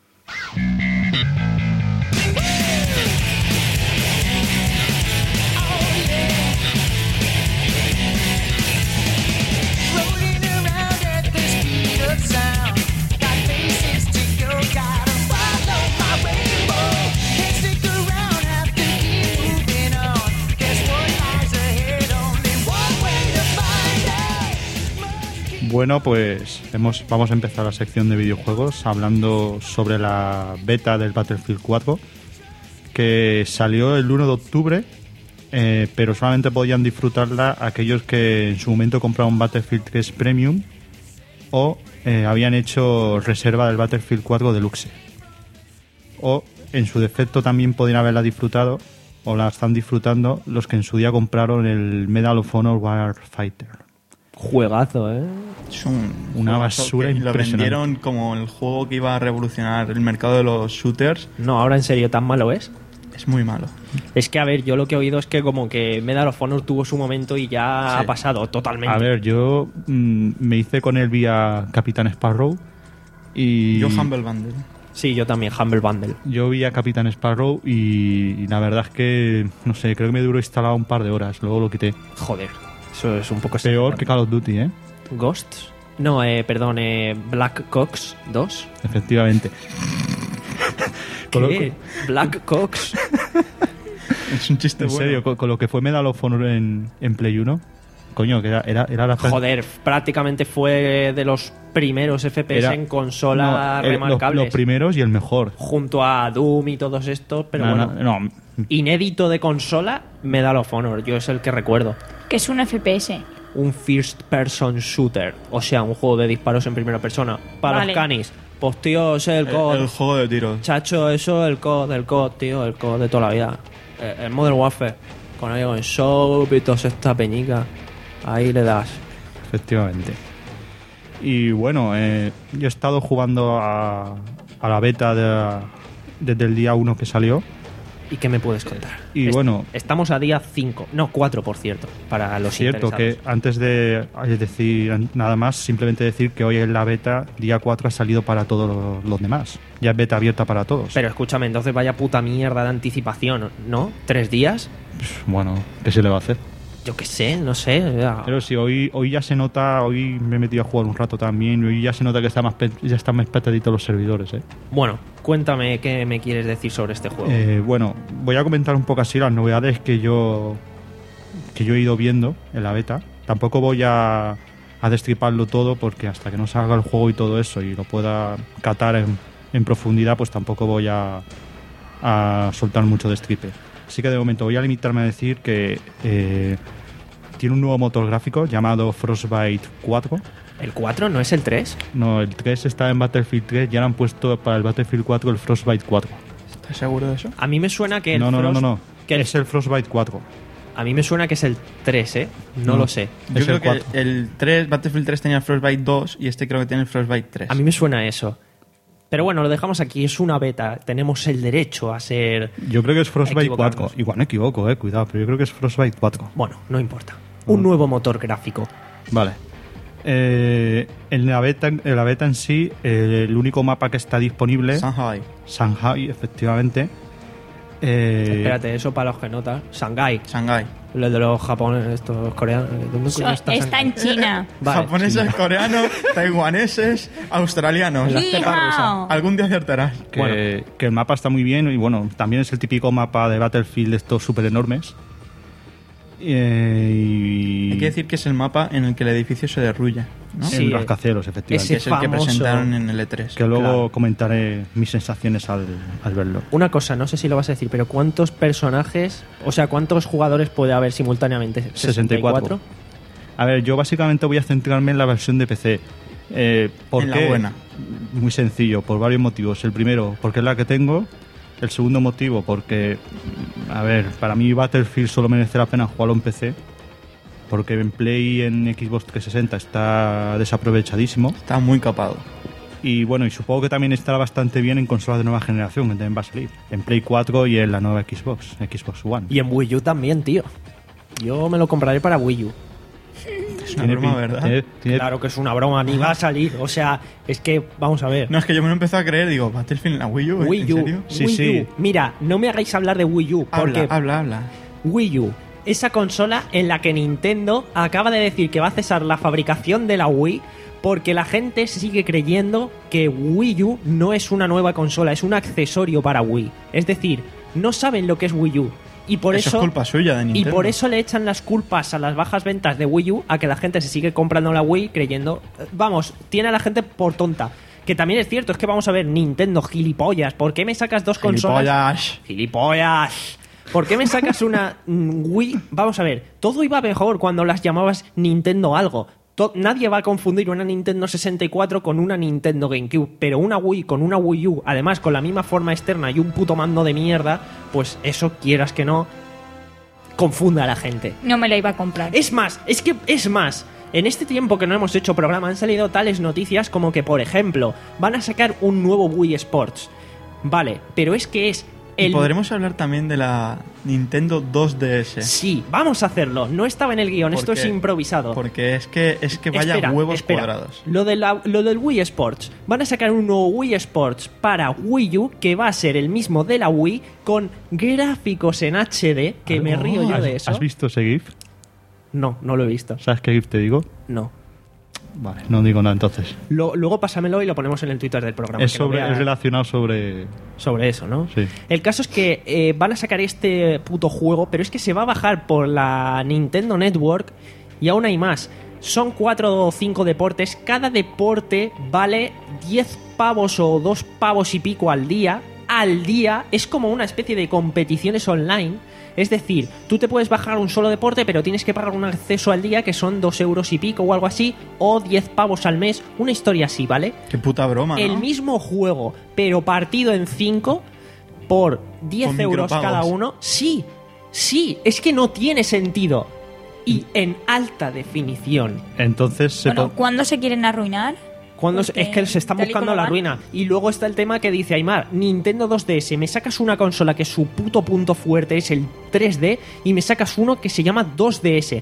Rolling around at the speed of sound. Got places to go, gotta follow my rainbow. Can't stick around, have to keep moving on. Guess what lies ahead? Only one way to find out. Bueno, pues hemos, vamos a empezar la sección de videojuegos hablando sobre la beta del Battlefield cuatro, que salió el uno de octubre, eh, pero solamente podían disfrutarla aquellos que en su momento compraron Battlefield tres Premium o eh, habían hecho reserva del Battlefield cuatro Deluxe. O, en su defecto, también podían haberla disfrutado, o la están disfrutando, los que en su día compraron el Medal of Honor Warfighter. Juegazo, ¿eh? Es un Una juegazo basura que lo impresionante. vendieron como el juego que iba a revolucionar el mercado de los shooters. No, ahora en serio, ¿tan malo es? Es muy malo. Es que, a ver, yo lo que he oído es que como que Medal of Honor tuvo su momento y ya Sí. ha pasado totalmente. A ver, yo mm, me hice con él vía Capitán Sparrow y Yo Humble Bundle. Sí, yo también, Humble Bundle. yo vi a Capitán Sparrow y, y la verdad es que, no sé, creo que me duró instalado un par de horas, luego lo quité. Joder, eso es un poco... Peor que Call of Duty, ¿eh? ¿Ghosts? No, eh, perdón, eh, Black Cox dos. Efectivamente. Con ¿Qué? lo- Black Cox. Es un chiste en bueno. serio, con, con lo que fue Medal of Honor en, en Play uno, coño, que era, era, era la... Joder, prácticamente fue de los primeros F P S era- en consola no, eh, los- remarcables. Los, primeros y el mejor. Junto a Doom y todos estos, pero No, bueno. no, no, Inédito de consola, Medal of Honor. Yo es el que recuerdo. Que es un F P S. Un first person shooter, o sea, un juego de disparos en primera persona. Para Vale. los canis, Pues tío, ese es el El, C O D. el juego de tiros. Chacho, eso es el C O D, el C O D, tío, el C O D de toda la vida. El, el Modern Warfare. Con ahí con Soap y toda esta peñica. Ahí le das. Efectivamente. Y bueno, eh, yo he estado jugando a, a la beta de- desde el día uno que salió. ¿Y qué me puedes contar? Y Est- bueno- Estamos a día cinco. No, cuatro, por cierto. Para los Cierto que interesados. antes de es decir nada más, simplemente decir que hoy en la beta, día cuatro, ha salido para todos los, los demás. Ya es beta abierta para todos. Pero escúchame, entonces vaya puta mierda de anticipación, ¿no? ¿Tres días? Bueno, ¿qué se le va a hacer? Yo qué sé, no sé. ya. Pero sí, hoy, hoy ya se nota, hoy me he metido a jugar un rato también, hoy ya se nota que está más pe- ya están más petaditos los servidores, ¿eh? Bueno, cuéntame qué me quieres decir sobre este juego. Eh, bueno, voy a comentar un poco así las novedades que yo que yo he ido viendo en la beta. Tampoco voy a, a destriparlo todo porque hasta que no salga el juego y todo eso y lo pueda catar en, en profundidad, pues tampoco voy a, a soltar mucho destripe. Así que de momento voy a limitarme a decir que eh, tiene un nuevo motor gráfico llamado Frostbite cuatro. ¿El cuatro no es el tres? No, el tres está en Battlefield tres, ya le han puesto para el Battlefield cuatro el Frostbite cuatro. ¿Estás seguro de eso? A mí me suena que el No, no, no, Frost- no, no. que el- Es el Frostbite cuatro. A mí me suena que es el tres, ¿eh? No, No. lo sé. Yo Es creo el que cuatro. el tres, Battlefield tres tenía el Frostbite dos y este creo que tiene el Frostbite tres. A mí me suena eso. Pero bueno, lo dejamos aquí. Es una beta. Tenemos el derecho a ser... Yo creo que es Frostbite Equivocarnos. cuatro. Igual me equivoco, eh, cuidado, pero yo creo que es Frostbite cuatro. Bueno, no importa. Un nuevo motor gráfico. Vale. Eh, en, la beta, en la beta en sí, eh, el único mapa que está disponible, Shanghai. Shanghai, efectivamente. Eh, Espérate, eso para los que notan. Shanghai. Shanghai. Lo de los japoneses, estos coreanos. ¿Dónde So- coño está está Shanghai? en China. Vale. Japoneses, coreanos, taiwaneses, australianos. La Ni cepa rusa. hao. Algún día acertarás. que, Bueno. que el mapa está muy bien y bueno, también es el típico mapa de Battlefield de estos súper enormes. Eh, y Hay que decir que es el mapa en el que el edificio se derruye, ¿no? en Sí, rascacielos, efectivamente. Que es el que famoso- presentaron en el E tres. Que luego Claro. comentaré mis sensaciones al, al verlo. Una cosa, no sé si lo vas a decir, pero ¿cuántos personajes, o sea, cuántos jugadores puede haber simultáneamente? sesenta y cuatro. A ver, yo básicamente voy a centrarme en la versión de P C. Eh, ¿por En la qué? buena. Muy sencillo, por varios motivos. El primero, porque es la que tengo. El segundo motivo, porque, a ver, para mí Battlefield solo merece la pena jugarlo en P C. Porque en Play y en Xbox trescientos sesenta está desaprovechadísimo. Está muy capado. Y bueno, y supongo que también estará bastante bien en consolas de nueva generación, que también va a salir. En Play cuatro y en la nueva Xbox, Xbox One. Y en Wii U también, tío. Yo me lo compraré para Wii U. Es una broma, pin- ¿verdad? tiene- tiene- Claro que es una broma, ni va a salir. O sea, es que, vamos a ver. No, es que yo me lo empecé a creer, digo, Battlefield en la Wii U, ¿eh? Wii ¿En U, serio? Sí, Wii sí. U. Mira, no me hagáis hablar de Wii U, porque Habla, habla, habla. Wii U, esa consola en la que Nintendo acaba de decir que va a cesar la fabricación de la Wii porque la gente sigue creyendo que Wii U no es una nueva consola, es un accesorio para Wii. Es decir, no saben lo que es Wii U. Y por Eso eso, es culpa suya de y Nintendo. por eso le echan las culpas a las bajas ventas de Wii U a que la gente se sigue comprando la Wii creyendo... Vamos, tiene a la gente por tonta. Que también es cierto, es que vamos a ver, Nintendo, gilipollas, ¿por qué me sacas dos consolas? Gilipollas. ¡Gilipollas! ¿Por qué me sacas una mm, Wii? Vamos a ver, todo iba mejor cuando las llamabas Nintendo algo. To- nadie va a confundir una Nintendo sesenta y cuatro con una Nintendo GameCube, pero una Wii con una Wii U, además con la misma forma externa y un puto mando de mierda, pues eso, quieras que no, confunda a la gente. No me la iba a comprar. Es más, es que es más. En este tiempo que no hemos hecho programa han salido tales noticias como que, por ejemplo, van a sacar un nuevo Wii Sports. Vale, pero es que es Y el... podremos hablar también de la Nintendo dos D S. Sí, vamos a hacerlo. No estaba en el guión, esto Porque- es improvisado. Porque es que, es que vaya Espera, huevos espera. cuadrados. Lo, de la- lo del Wii Sports. Van a sacar un nuevo Wii Sports para Wii U que va a ser el mismo de la Wii con gráficos en H D, que me río yo de eso. ¿Has visto ese GIF? No, no lo he visto. ¿Sabes qué GIF te digo? No. Vale, no digo nada entonces. Lo- luego pásamelo y lo ponemos en el Twitter del programa. Es, que lo sobre, vea es relacionado sobre... sobre eso, ¿no? Sí. El caso es que eh, van a sacar este puto juego, pero es que se va a bajar por la Nintendo Network y aún hay más. Son cuatro o cinco deportes. Cada deporte vale diez pavos o dos pavos y pico al día. al día, es como una especie de competiciones online. Es decir, tú te puedes bajar un solo deporte, pero tienes que pagar un acceso al día que son dos euros y pico o algo así, o diez pavos al mes, una historia así, ¿vale? Qué puta broma, ¿no? El mismo juego, pero partido en cinco por diez Con euros micropagos. cada uno. Sí, sí, es que no tiene sentido. Y en alta definición. Entonces se Bueno, po- ¿cuándo se quieren arruinar? Cuando Porque es que se están tal y buscando como la van. ruina. Y luego está el tema que dice Aymar, Nintendo dos D S, me sacas una consola que su puto punto fuerte es el tres D y me sacas uno que se llama dos D S.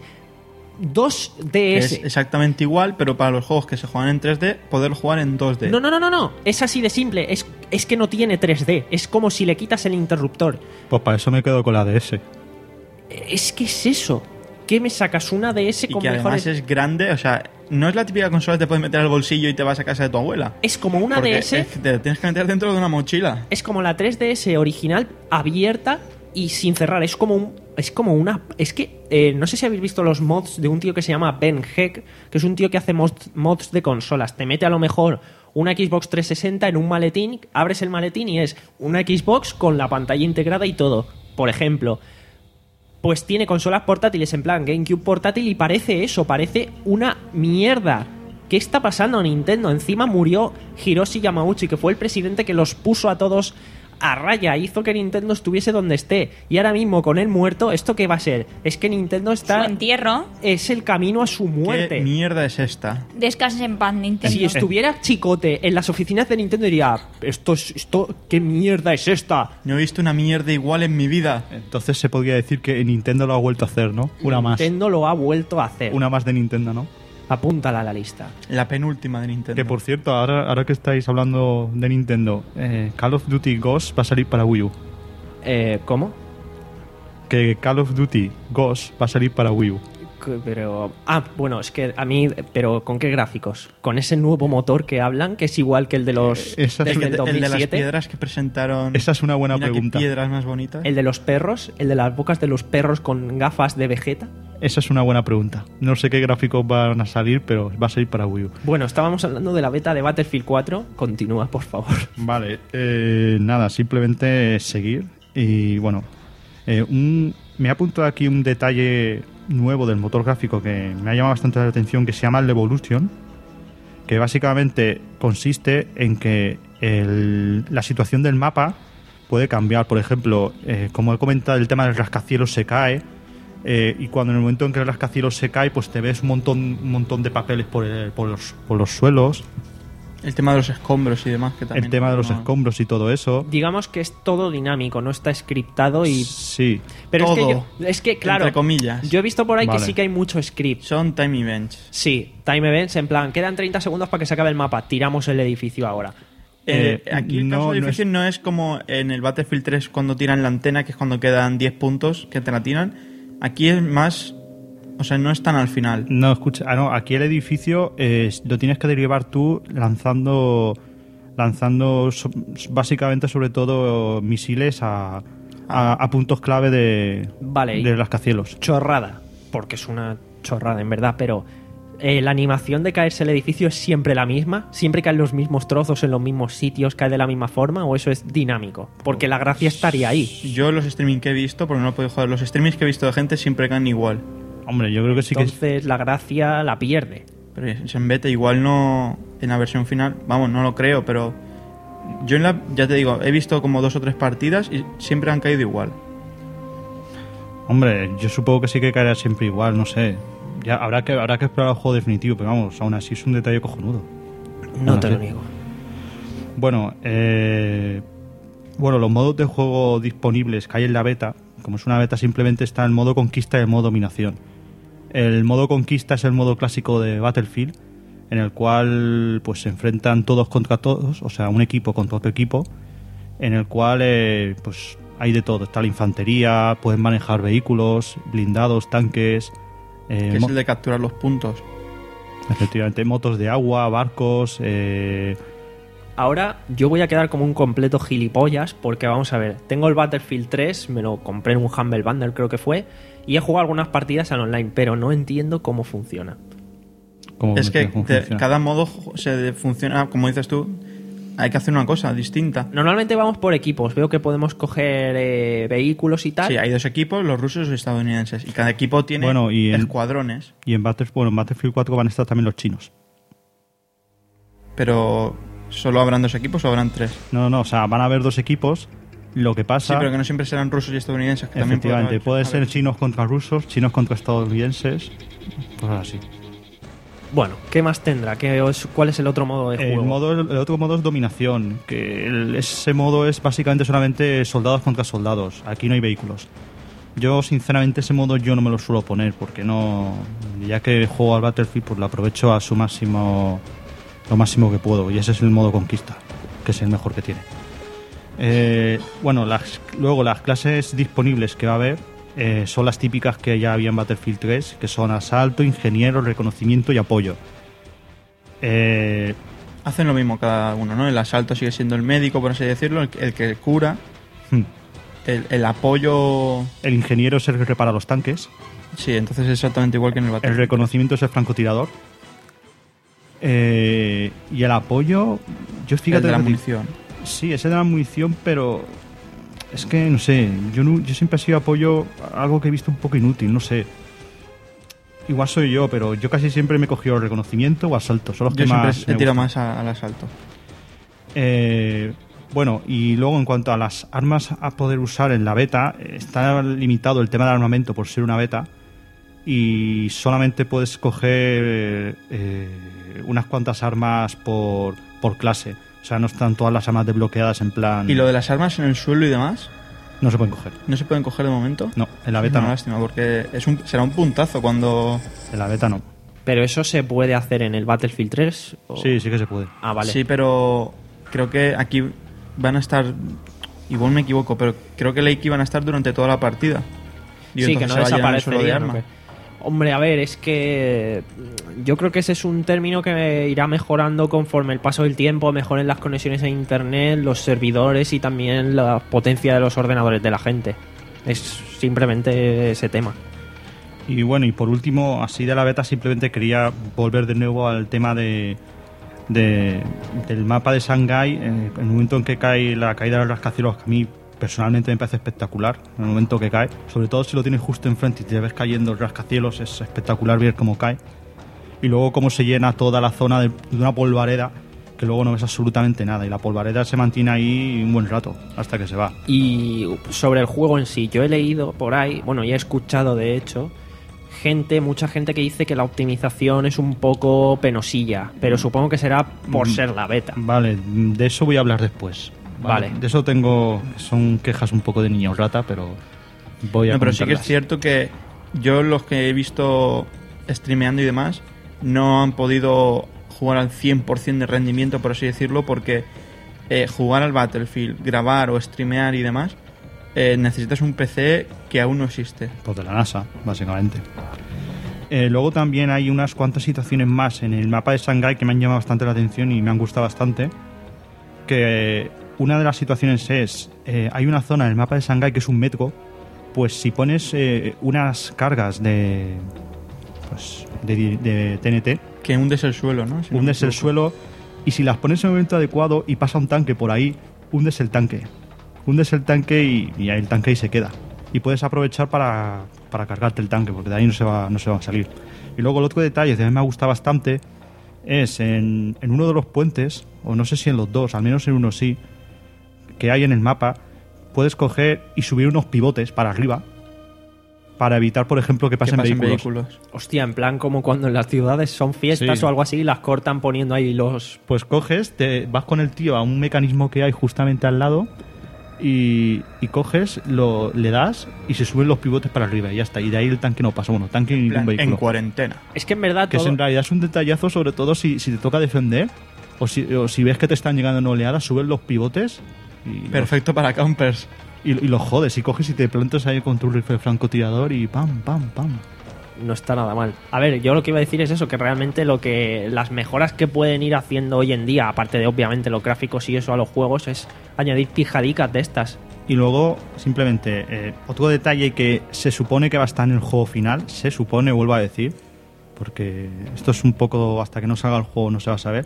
dos D S. Es exactamente igual, pero para los juegos que se juegan en tres D, poder jugar en dos D. No, no, no, no, no. Es así de simple. Es, es que no tiene tres D. Es como si le quitas el interruptor. pues para eso me quedo con la D S. Es que es eso. ¿Qué me sacas una D S Y con que mejores? además es grande, o sea, no es la típica consola que te puedes meter al bolsillo y te vas a casa de tu abuela. Es como una Porque D S. es que te tienes que meter dentro de una mochila. Es como la tres D S original abierta y sin cerrar. Es como un, es como una, es que eh, no sé si habéis visto los mods de un tío que se llama Ben Heck, que es un tío que hace mods, mods de consolas. Te mete a lo mejor una Xbox trescientos sesenta en un maletín, abres el maletín y es una Xbox con la pantalla integrada y todo. Por ejemplo, pues tiene consolas portátiles en plan GameCube portátil y parece eso, parece una mierda. ¿Qué está pasando a Nintendo? Encima murió Hiroshi Yamauchi, que fue el presidente que los puso a todos a raya, hizo que Nintendo estuviese donde esté. Y ahora mismo, con él muerto, ¿esto qué va a ser? Es que Nintendo está... Su entierro. Es el camino a su muerte. ¿Qué mierda es esta? Descanses en paz, Nintendo. Si estuviera Chicote en las oficinas de Nintendo diría, esto es, esto, ¿qué mierda es esta? No he visto una mierda igual en mi vida. Entonces se podría decir que Nintendo lo ha vuelto a hacer, ¿no? Una más. Nintendo lo ha vuelto a hacer. Una más de Nintendo, ¿no? Apúntala a la lista. La penúltima de Nintendo. Que por cierto, ahora, ahora que estáis hablando de Nintendo, eh, Call of Duty Ghost va a salir para Wii U. Eh, ¿Cómo? Que Call of Duty Ghost va a salir para Wii U. Que- Pero... Ah, bueno, es que a mí... Pero ¿con qué gráficos? ¿Con ese nuevo motor que hablan, que es igual que el de los... Eh, esa es desde el, el de- el de las dos mil siete? piedras que presentaron. Esa es una buena Mira qué pregunta. piedras más bonitas. El de los perros, el de las bocas de los perros con gafas de Vegeta. Esa es una buena pregunta. No sé qué gráficos van a salir, pero va a salir para Wii U. Bueno, estábamos hablando de la beta de Battlefield cuatro. Continúa, por favor. Vale, eh, nada, simplemente seguir. Y bueno, eh, un, me ha apuntado aquí un detalle nuevo del motor gráfico que me ha llamado bastante la atención, que se llama el Evolution, que básicamente consiste en que el- la situación del mapa puede cambiar. Por ejemplo, eh, como he comentado, el tema del rascacielos se cae. Eh, y cuando en el momento en que el rascacielos se cae, pues te ves un montón, un montón de papeles por, el- por, los, por los suelos. El tema de los escombros y demás. Que también El tema de los no- escombros y todo eso. Digamos que es todo dinámico, no está scriptado y... Sí. Pero es que, Todo. yo- es que, claro, Entre comillas. yo he visto por ahí Vale. que sí que hay mucho script. Son time events. Sí, time events, en plan, quedan treinta segundos para que se acabe el mapa, tiramos el edificio ahora. Eh, Eh, aquí el no- caso de no difícil es- no es como en el Battlefield tres cuando tiran la antena, que es cuando quedan diez puntos que te la tiran. Aquí es más... O sea, no es tan al final. No, escucha, ah, no, aquí el edificio eh, lo tienes que derribar tú lanzando lanzando so- básicamente sobre todo misiles a, a, a puntos clave de, Vale, y- de rascacielos. Chorrada, porque es una chorrada en verdad, pero eh, la animación de caerse el edificio es siempre la misma, siempre caen los mismos trozos en los mismos sitios, cae de la misma forma, o eso es dinámico, porque la gracia estaría ahí. Yo los streaming que he visto, porque no lo he podido jugar, los streamings que he visto de gente siempre caen igual. Hombre, yo creo que sí que Entonces la gracia la pierde. Pero en beta igual no en la versión final, vamos, no lo creo, pero yo en la, ya te digo, he visto como dos o tres partidas y siempre han caído igual. hombre, yo supongo que sí que caerá siempre igual, no sé. Ya habrá que habrá que esperar al juego definitivo, pero vamos, aún así es un detalle cojonudo. No Aún te así. lo niego. Bueno, eh, bueno, los modos de juego disponibles que hay en la beta, como es una beta, simplemente está el modo conquista y el modo dominación. El modo conquista es el modo clásico de Battlefield, en el cual pues se enfrentan todos contra todos, o sea, un equipo contra otro equipo, en el cual eh, pues hay de todo. Está la infantería, pueden manejar vehículos, blindados, tanques, eh, Que es mo- el de capturar los puntos. efectivamente, motos de agua, barcos. Eh, Ahora yo voy a quedar como un completo gilipollas porque vamos a ver, tengo el Battlefield tres, me lo compré en un Humble Bundle creo que fue, y he jugado algunas partidas al online, pero no entiendo cómo funciona. ¿cómo Es que cómo te- funciona? cada modo se de- funciona, como dices tú, hay que hacer una cosa distinta. Normalmente vamos por equipos. Veo que podemos coger eh, vehículos y tal. Sí, hay dos equipos, los rusos y los estadounidenses. Y cada equipo tiene Bueno, y en- escuadrones. Y en, Battle, bueno, en Battlefield cuatro van a estar también los chinos. Pero ¿solo habrán dos equipos o habrán tres? No, no, o sea, van a haber dos equipos. Lo que Sí, pasa... pero que no siempre serán rusos y estadounidenses. Que también puede Efectivamente, haber- puede a ser ver. chinos contra rusos, chinos contra estadounidenses, cosas así. Bueno, ¿qué más tendrá? ¿Qué es- ¿Cuál es el otro modo de El, juego? modo, el otro modo es dominación, que el- ese modo es básicamente solamente soldados contra soldados. Aquí no hay vehículos. Yo, sinceramente, ese modo yo no me lo suelo poner, porque no... Ya que juego al Battlefield, pues lo aprovecho a su máximo... Lo máximo que puedo, y ese es el modo conquista, que es el mejor que tiene. Eh, bueno, las, luego las clases disponibles que va a haber eh, son las típicas que ya había en Battlefield tres, que son asalto, ingeniero, reconocimiento y apoyo. Eh, Hacen lo mismo cada uno, ¿no? El asalto sigue siendo el médico, por así decirlo, el, que- el que cura. hmm, El, el apoyo... el ingeniero es el que repara los tanques, Sí, entonces es exactamente igual que en el el Battlefield. reconocimiento es el francotirador. Eh, y el apoyo, yo fíjate el de la que- munición. Sí, ese de la munición, pero es que no sé, yo, no- yo siempre he sido apoyo a algo que he visto un poco inútil, no sé. Igual soy yo, pero yo casi siempre me he cogido reconocimiento o asalto, son los Yo que siempre más he me tirado gustan. más a- al asalto. Eh, bueno, y luego en cuanto a las armas a poder usar en la beta, eh, está limitado el tema del armamento por ser una beta y solamente puedes coger eh, unas cuantas armas por, por clase. O sea, no están todas las armas desbloqueadas en plan... ¿Y lo de las armas en el suelo y demás? No se pueden coger. ¿No se pueden coger de momento? No, en la Es beta una no. lástima, porque es un, será un puntazo cuando... En la beta no. ¿Pero eso se puede hacer en el Battlefield tres? o- Sí, sí que se puede. Ah, vale. Sí, pero creo que aquí van a estar... Igual me equivoco, pero creo que Leiki van a estar durante toda la partida. Digo, Sí, que entonces no se va a llenar el suelo de desaparecerían. arma. ¿o qué? Hombre, a ver, es que mm, yo creo que ese es un término que irá mejorando conforme el paso del tiempo, mejoren las conexiones a internet, los servidores y también la potencia de los ordenadores de la gente. Es simplemente ese tema. Y bueno, y por último, así de la beta, simplemente quería volver de nuevo al tema de, de- del mapa de Shanghái. En el momento en que cae la caída de los rascacielos, que a mí personalmente me parece espectacular, en el momento que cae, sobre todo si lo tienes justo enfrente y te ves cayendo el rascacielos, es espectacular ver cómo cae. Y luego cómo se llena toda la zona de, de una polvareda que luego no ves absolutamente nada, y la polvareda se mantiene ahí un buen rato hasta que se va. Y sobre el juego en sí, yo he leído por ahí, bueno, y he escuchado de hecho, gente, mucha gente que dice que la optimización es un poco penosilla, pero supongo que será por Mm. ser la beta. Vale, de eso voy a hablar después. Vale. De eso tengo... Son quejas un poco de niño rata, pero voy a No, pero sí que es comentarlas. cierto que yo los que he visto streameando y demás no han podido jugar al cien por ciento de rendimiento, por así decirlo, porque eh, jugar al Battlefield, grabar o streamear y demás, eh, necesitas un P C que aún no existe. Pues de la NASA, básicamente. Eh, luego también hay unas cuantas situaciones más en el mapa de Shanghái que me han llamado bastante la atención y me han gustado bastante. Que una de las situaciones es, eh, hay una zona en el mapa de Shanghái que es un metro, pues si pones eh, unas cargas de, pues, de, de T N T, Que hundes el suelo, ¿no? Si no me hundes el equivoco. suelo y si las pones en el momento adecuado y pasa un tanque por ahí, hundes el tanque. Hundes el tanque y, y ahí el tanque ahí se queda. Y puedes aprovechar para, para cargarte el tanque, porque de ahí no se va, no se va a salir. Y luego el otro detalle que a mí me gusta bastante es en, en uno de los puentes, o no sé si en los dos, al menos en uno sí, que hay en el mapa, puedes coger y subir unos pivotes para arriba para evitar, por ejemplo, que Que pasen, pasen vehículos. vehículos. Hostia, en plan como cuando en las ciudades son fiestas Sí. o algo así y las cortan poniendo ahí los... Pues coges, te vas con el tío a un mecanismo que hay justamente al lado y, y coges, lo, le das y se suben los pivotes para arriba y ya está. Y de ahí el tanque no pasa. Bueno, tanque ni En, ningún plan, en vehículo. cuarentena. Es que en verdad Que es, todo... en realidad es un detallazo, sobre todo si, si te toca defender o si, o si ves que te están llegando en oleadas, subes los pivotes y, Perfecto para campers. y, y los jodes. Y coges y te plantas ahí con tu rifle francotirador y pam, pam, pam. No está nada mal. A ver, yo lo que iba a decir es eso, que realmente lo que las mejoras que pueden ir haciendo hoy en día, aparte de obviamente los gráficos y eso a los juegos, es añadir pijadicas de estas. Y luego, simplemente, eh, otro detalle que se supone que va a estar en el juego final, se supone, vuelvo a decir, porque esto es un poco, hasta que no salga el juego no se va a saber,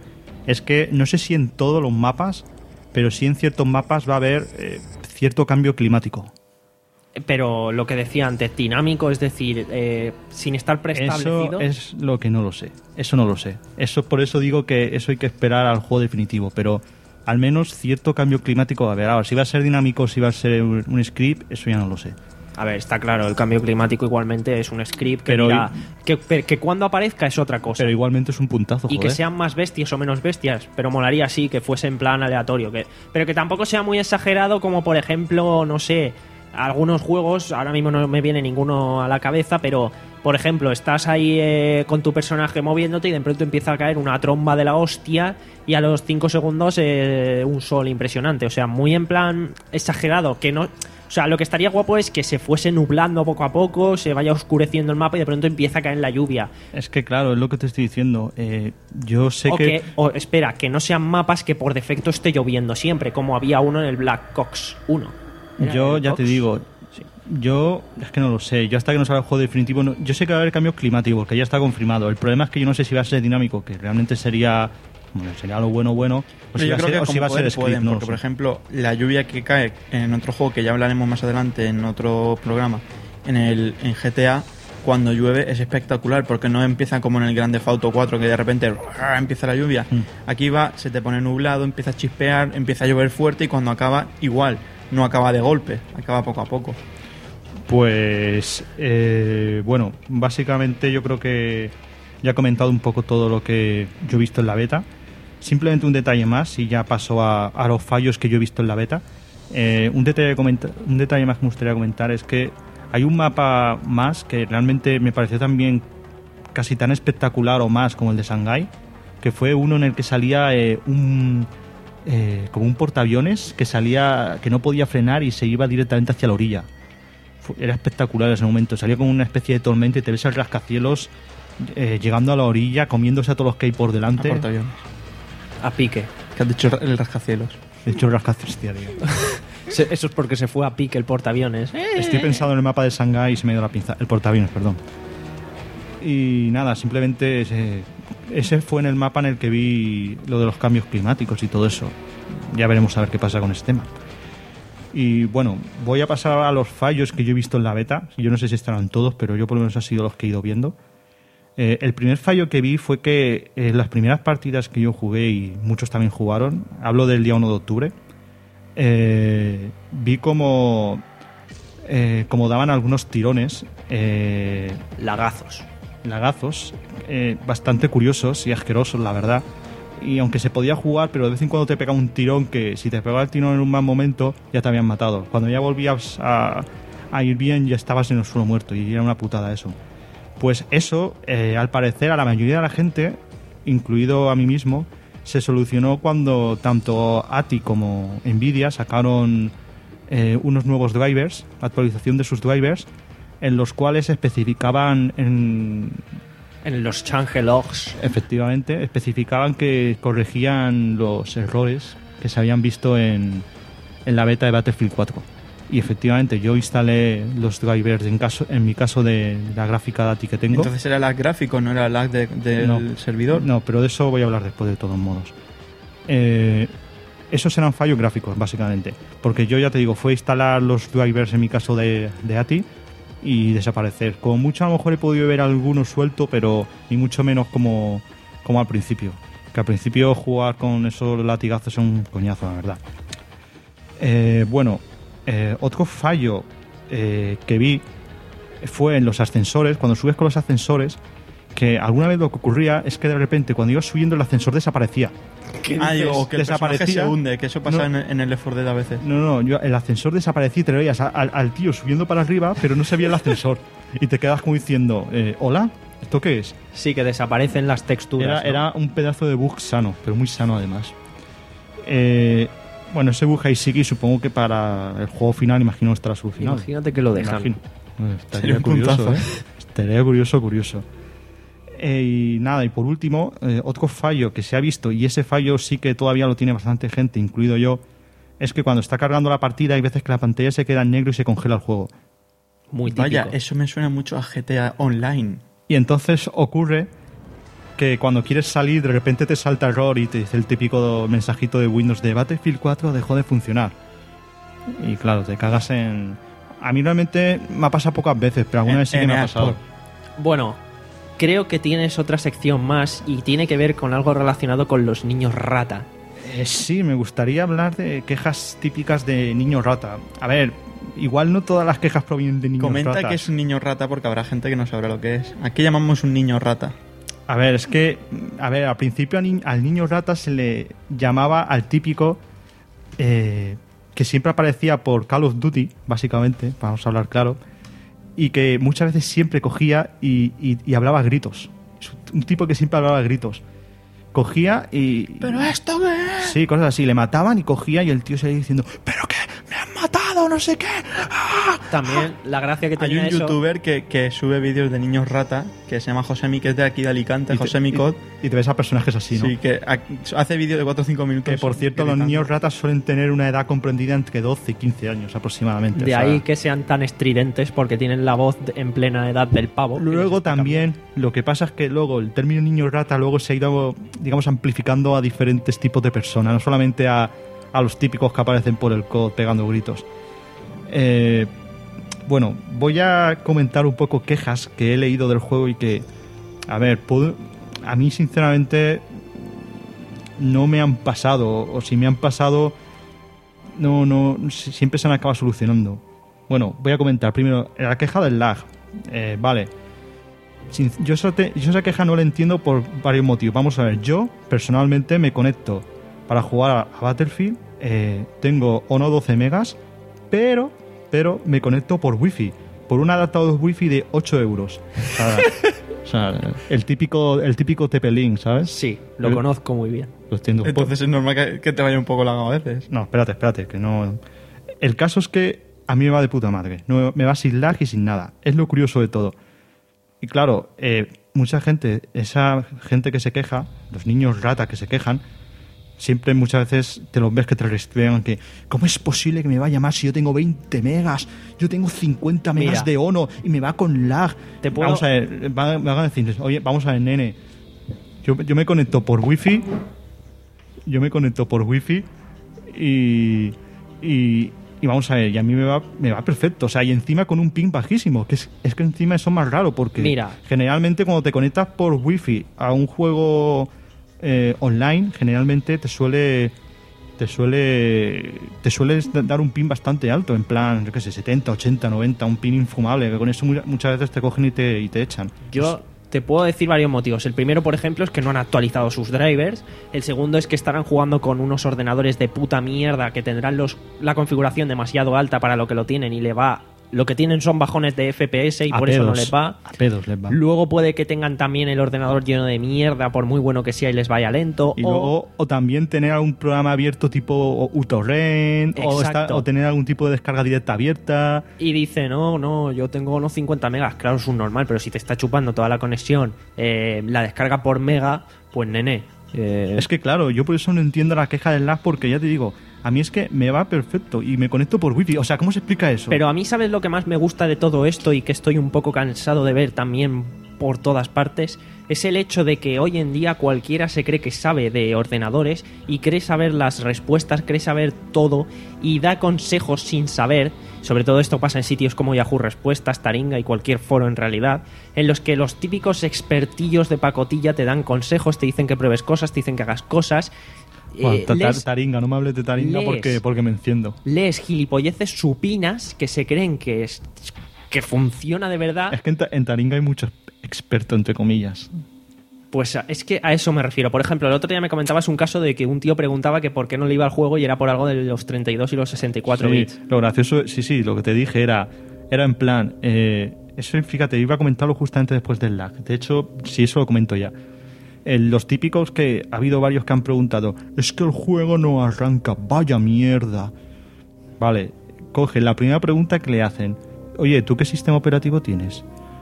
es que no sé si en todos los mapas, pero sí en ciertos mapas va a haber eh, cierto cambio climático. Pero lo que decía antes, dinámico, es decir, eh, sin estar preestablecido. Eso es lo que no lo sé. Eso no lo sé. Eso por eso digo que eso hay que esperar al juego definitivo. Pero al menos cierto cambio climático va a haber. Ahora, si va a ser dinámico, si va a ser un, un script, eso ya no lo sé. A ver, está claro, el cambio climático igualmente es un script que, Pero mira, que, que, que cuando aparezca es otra cosa. Pero igualmente es un puntazo, y joder. que sean más bestias o menos bestias, pero molaría así, que fuese en plan aleatorio. Que, pero que tampoco sea muy exagerado como, por ejemplo, no sé, algunos juegos, ahora mismo no me viene ninguno a la cabeza, pero, por ejemplo, estás ahí eh, con tu personaje moviéndote y de pronto empieza a caer una tromba de la hostia y a los cinco segundos eh, un sol impresionante. O sea, muy en plan exagerado, que no... O sea, lo que estaría guapo es que se fuese nublando poco a poco, se vaya oscureciendo el mapa y de pronto empieza a caer la lluvia. Es que claro, es lo que te estoy diciendo. Eh, yo sé O que... que, o espera, que no sean mapas que por defecto esté lloviendo siempre, como había uno en el Black Ops uno. ¿Era Yo el ya Ops? te digo, yo es que no lo sé. Yo hasta que no salga el juego definitivo, no- yo sé que va a haber cambios climáticos, que ya está confirmado. El problema es que yo no sé si va a ser dinámico, que realmente sería, bueno, sería lo bueno bueno, o si Yo va a creo ser, que o si como va a ser poder script, pueden, no lo porque sé. por ejemplo, la lluvia que cae en otro juego que ya hablaremos más adelante en otro programa, en el en G T A, cuando llueve es espectacular, porque no empieza como en el Grand Theft Auto cuatro, que de repente ¡ruah! Empieza la lluvia. Mm. Aquí va, se te pone nublado, empieza a chispear, empieza a llover fuerte y cuando acaba, igual, no acaba de golpe, acaba poco a poco. Pues eh, bueno, básicamente yo creo que ya he comentado un poco todo lo que yo he visto en la beta. Simplemente un detalle más y ya paso a, a los fallos que yo he visto en la beta. Eh, un, detalle comenta- un detalle más que me gustaría comentar es que hay un mapa más que realmente me pareció también casi tan espectacular o más como el de Shanghái, que fue uno en el que salía eh, un eh, como un portaaviones que salía, que no podía frenar y se iba directamente hacia la orilla. Fu- Era espectacular ese momento, salía como una especie de tormenta y te ves al rascacielos eh, llegando a la orilla, comiéndose a todos los que hay por delante. A portaaviones. A pique. Que has dicho el rascacielos. De hecho, el rascacielos, tío, tío. Se- Eso es porque se fue a pique el portaaviones. Estoy pensando en el mapa de Shanghái y se me ha ido la pinza. El portaaviones, perdón. Y nada, simplemente ese, ese fue en el mapa en el que vi lo de los cambios climáticos y todo eso. Ya veremos a ver qué pasa con ese tema. Y bueno, voy a pasar a los fallos que yo he visto en la beta. Yo no sé si estarán todos, pero yo por lo menos han sido los que he ido viendo. Eh, el primer fallo que vi fue que en las primeras partidas que yo jugué, y muchos también jugaron, hablo del día uno de octubre, eh, vi como, eh, como daban algunos tirones, eh, Lagazos. lagazos, eh, bastante curiosos y asquerosos, la verdad. Y aunque se podía jugar, pero de vez en cuando te pegaba un tirón que si te pegaba el tirón en un mal momento ya te habían matado. Cuando ya volvías a, a ir bien ya estabas en el suelo muerto y era una putada eso. Pues eso, eh, al parecer a la mayoría de la gente, incluido a mí mismo, se solucionó cuando tanto A T I como Nvidia sacaron eh, unos nuevos drivers, actualización de sus drivers, en los cuales especificaban en, En los changelogs. efectivamente, especificaban que corregían los errores que se habían visto en, en la beta de Battlefield cuatro. Y efectivamente yo instalé los drivers en caso en mi caso de la gráfica de A T I que tengo. Entonces era lag gráfico, no era lag de- del No. servidor. No, pero de eso voy a hablar después de todos modos. Eh, esos eran fallos gráficos, básicamente. Porque yo ya te digo, fue instalar los drivers en mi caso de, de A T I y desaparecer. Como mucho a lo mejor he podido ver algunos suelto, pero ni mucho menos como, como al principio. Que al principio jugar con esos latigazos es un coñazo, la verdad. Eh, bueno, eh, otro fallo eh, que vi fue en los ascensores. Cuando subes con los ascensores, que alguna vez lo que ocurría es que de repente cuando ibas subiendo el ascensor desaparecía. Ah, digo, que el personaje Desaparecía. se hunde, que eso pasa No. en, en el Left four Dead a veces. No, no, yo, el ascensor desaparecía y te lo veías a- al, al tío subiendo para arriba, pero no se veía el ascensor. Y te quedas como diciendo, eh, ¿hola? ¿Esto qué es? Sí, que desaparecen las Era, texturas. ¿no? era un pedazo de bug sano, pero muy sano además. Eh, bueno, ese bug ahí sigue y supongo que para el juego final imagino estará solucionado. Imagínate que lo Me dejan. imagino. Eh, Estaría Sería un curioso, puntazo, ¿eh? Estaría curioso, curioso. Eh, y nada, y por último, eh, otro fallo que se ha visto, y ese fallo sí que todavía lo tiene bastante gente, incluido yo, es que cuando está cargando la partida hay veces que la pantalla se queda en negro y se congela el juego. Muy típico. Vaya, eso me suena mucho a G T A Online. Y entonces ocurre que cuando quieres salir de repente te salta error y te dice el típico mensajito de Windows de Battlefield cuatro dejó de funcionar. Y claro, te cagas en... A mí realmente me ha pasado pocas veces, pero alguna En- vez sí que en me ha Air pasado. Sport. Bueno, creo que tienes otra sección más y tiene que ver con algo relacionado con los niños rata. Eh, sí, me gustaría hablar de quejas típicas de niños rata. A ver, igual no todas las quejas provienen de niños Comenta ratas. que es un niño rata porque habrá gente que no sabrá lo que es. ¿A qué llamamos un niño rata? A ver, es que, a ver, al principio a ni- al niño rata se le llamaba al típico eh, que siempre aparecía por Call of Duty, básicamente, vamos a hablar claro, y que muchas veces siempre cogía y, y- y hablaba a gritos. Es un tipo que siempre hablaba a gritos. Cogía y... ¿Pero esto qué es? Sí, cosas así. Le mataban y cogía y el tío seguía diciendo ¿pero qué? ¡Me han matado! ¡No sé qué! ¡Ah! También la gracia que Hay tenía un eso... youtuber que, que sube vídeos de niños rata que se llama Josemi, que es de aquí de Alicante, Y te- Josemi Cod. Y, y te ves a personajes así, ¿no? Sí, que a- hace vídeos de cuatro o cinco minutos. Que por cierto, los gritando. niños ratas suelen tener una edad comprendida entre doce y quince años aproximadamente. De o sea, ahí que sean tan estridentes porque tienen la voz de- en plena edad del pavo. Luego también, lo que pasa es que luego el término niño rata luego se ha ido, digamos, amplificando a diferentes tipos de personas, no solamente a, a los típicos que aparecen por el C O D pegando gritos. Eh, bueno, voy a comentar un poco quejas que he leído del juego y que, a ver, puedo- a mí sinceramente no me han pasado, o si me han pasado, no, no, si- siempre se han acabado solucionando. Bueno, voy a comentar primero la queja del lag. Eh, vale. Sin- yo, esa te- yo esa queja no la entiendo por varios motivos. Vamos a ver, yo personalmente me conecto para jugar a, a Battlefield. eh, tengo o no doce megas, pero, pero me conecto por wifi, por un adaptador wifi de ocho euros. O sea, o sea, el típico, el típico T P-Link, ¿sabes? Sí, lo El- conozco muy bien. Lo entiendo. Entonces es normal que, que te vaya un poco lagado a veces. No, espérate, espérate, que no... El caso es que a mí me va de puta madre. No, me va sin lag y sin nada. Es lo curioso de todo. Y claro, eh, mucha gente, esa gente que se queja, los niños rata que se quejan, siempre muchas veces te los ves que te restringen que ¿cómo es posible que me vaya más si yo tengo veinte megas? Yo tengo cincuenta megas Mira. de Ono y me va con lag. Te puedo- Vamos a ver, van, van a decirles, oye, vamos a ver, nene, yo, yo me conecto por wifi, yo me conecto por wifi y, y, y vamos a ver, y a mí me va, me va perfecto, o sea, y encima con un ping bajísimo, que es, es que encima eso es más raro, porque Mira. generalmente cuando te conectas por wifi a un juego eh, online, generalmente te suele te suele te suele dar un ping bastante alto, en plan, yo qué sé, setenta, ochenta, noventa, un ping infumable, que con eso mu- muchas veces te cogen y te, y te echan. Yo te puedo decir varios motivos. El primero, por ejemplo, es que no han actualizado sus drivers. El segundo es que estarán jugando con unos ordenadores de puta mierda que tendrán los, la configuración demasiado alta para lo que lo tienen y le va... Lo que tienen son bajones de F P S y A por eso no pedos, les va. a pedos les va. Luego puede que tengan también el ordenador lleno de mierda, por muy bueno que sea, y les vaya lento. Y o- luego, o también tener algún programa abierto tipo uTorrent, o, Exacto. estar- o tener algún tipo de descarga directa abierta. Y dice, no, no, yo tengo unos cincuenta megas. Claro, es un normal, pero si te está chupando toda la conexión, eh, la descarga por mega, pues nene. eh, Es que claro, yo por eso no entiendo la queja del lag, porque ya te digo, a mí es que me va perfecto y me conecto por wifi. O sea, ¿cómo se explica eso? Pero a mí, ¿sabes lo que más me gusta de todo esto y que estoy un poco cansado de ver también por todas partes? Es el hecho de que hoy en día cualquiera se cree que sabe de ordenadores y cree saber las respuestas, cree saber todo y da consejos sin saber. Sobre todo esto pasa en sitios como Yahoo Respuestas, Taringa y cualquier foro en realidad, en los que los típicos expertillos de pacotilla te dan consejos, te dicen que pruebes cosas, te dicen que hagas cosas. Bueno, Eh, ta- ta- lees- taringa, no me hables de taringa lees. porque, porque me enciendo. lees gilipolleces supinas que se creen que es que funciona de verdad. Es que en, ta- en taringa hay muchos expertos, entre comillas. Pues es que a eso me refiero. Por ejemplo, el otro día me comentabas un caso de que un tío preguntaba que por qué no le iba al juego y era por algo de los treinta y dos y los sesenta y cuatro Sí, bits. lo gracioso, sí, sí, lo que te dije era, era en plan, eh, eso fíjate, iba a comentarlo justamente después del lag. De hecho, sí, eso lo comento ya. Eh, los típicos que ha habido varios que han preguntado, es que el juego no arranca, vaya mierda. Vale, coge la primera pregunta que le hacen, oye, ¿tú qué sistema operativo tienes?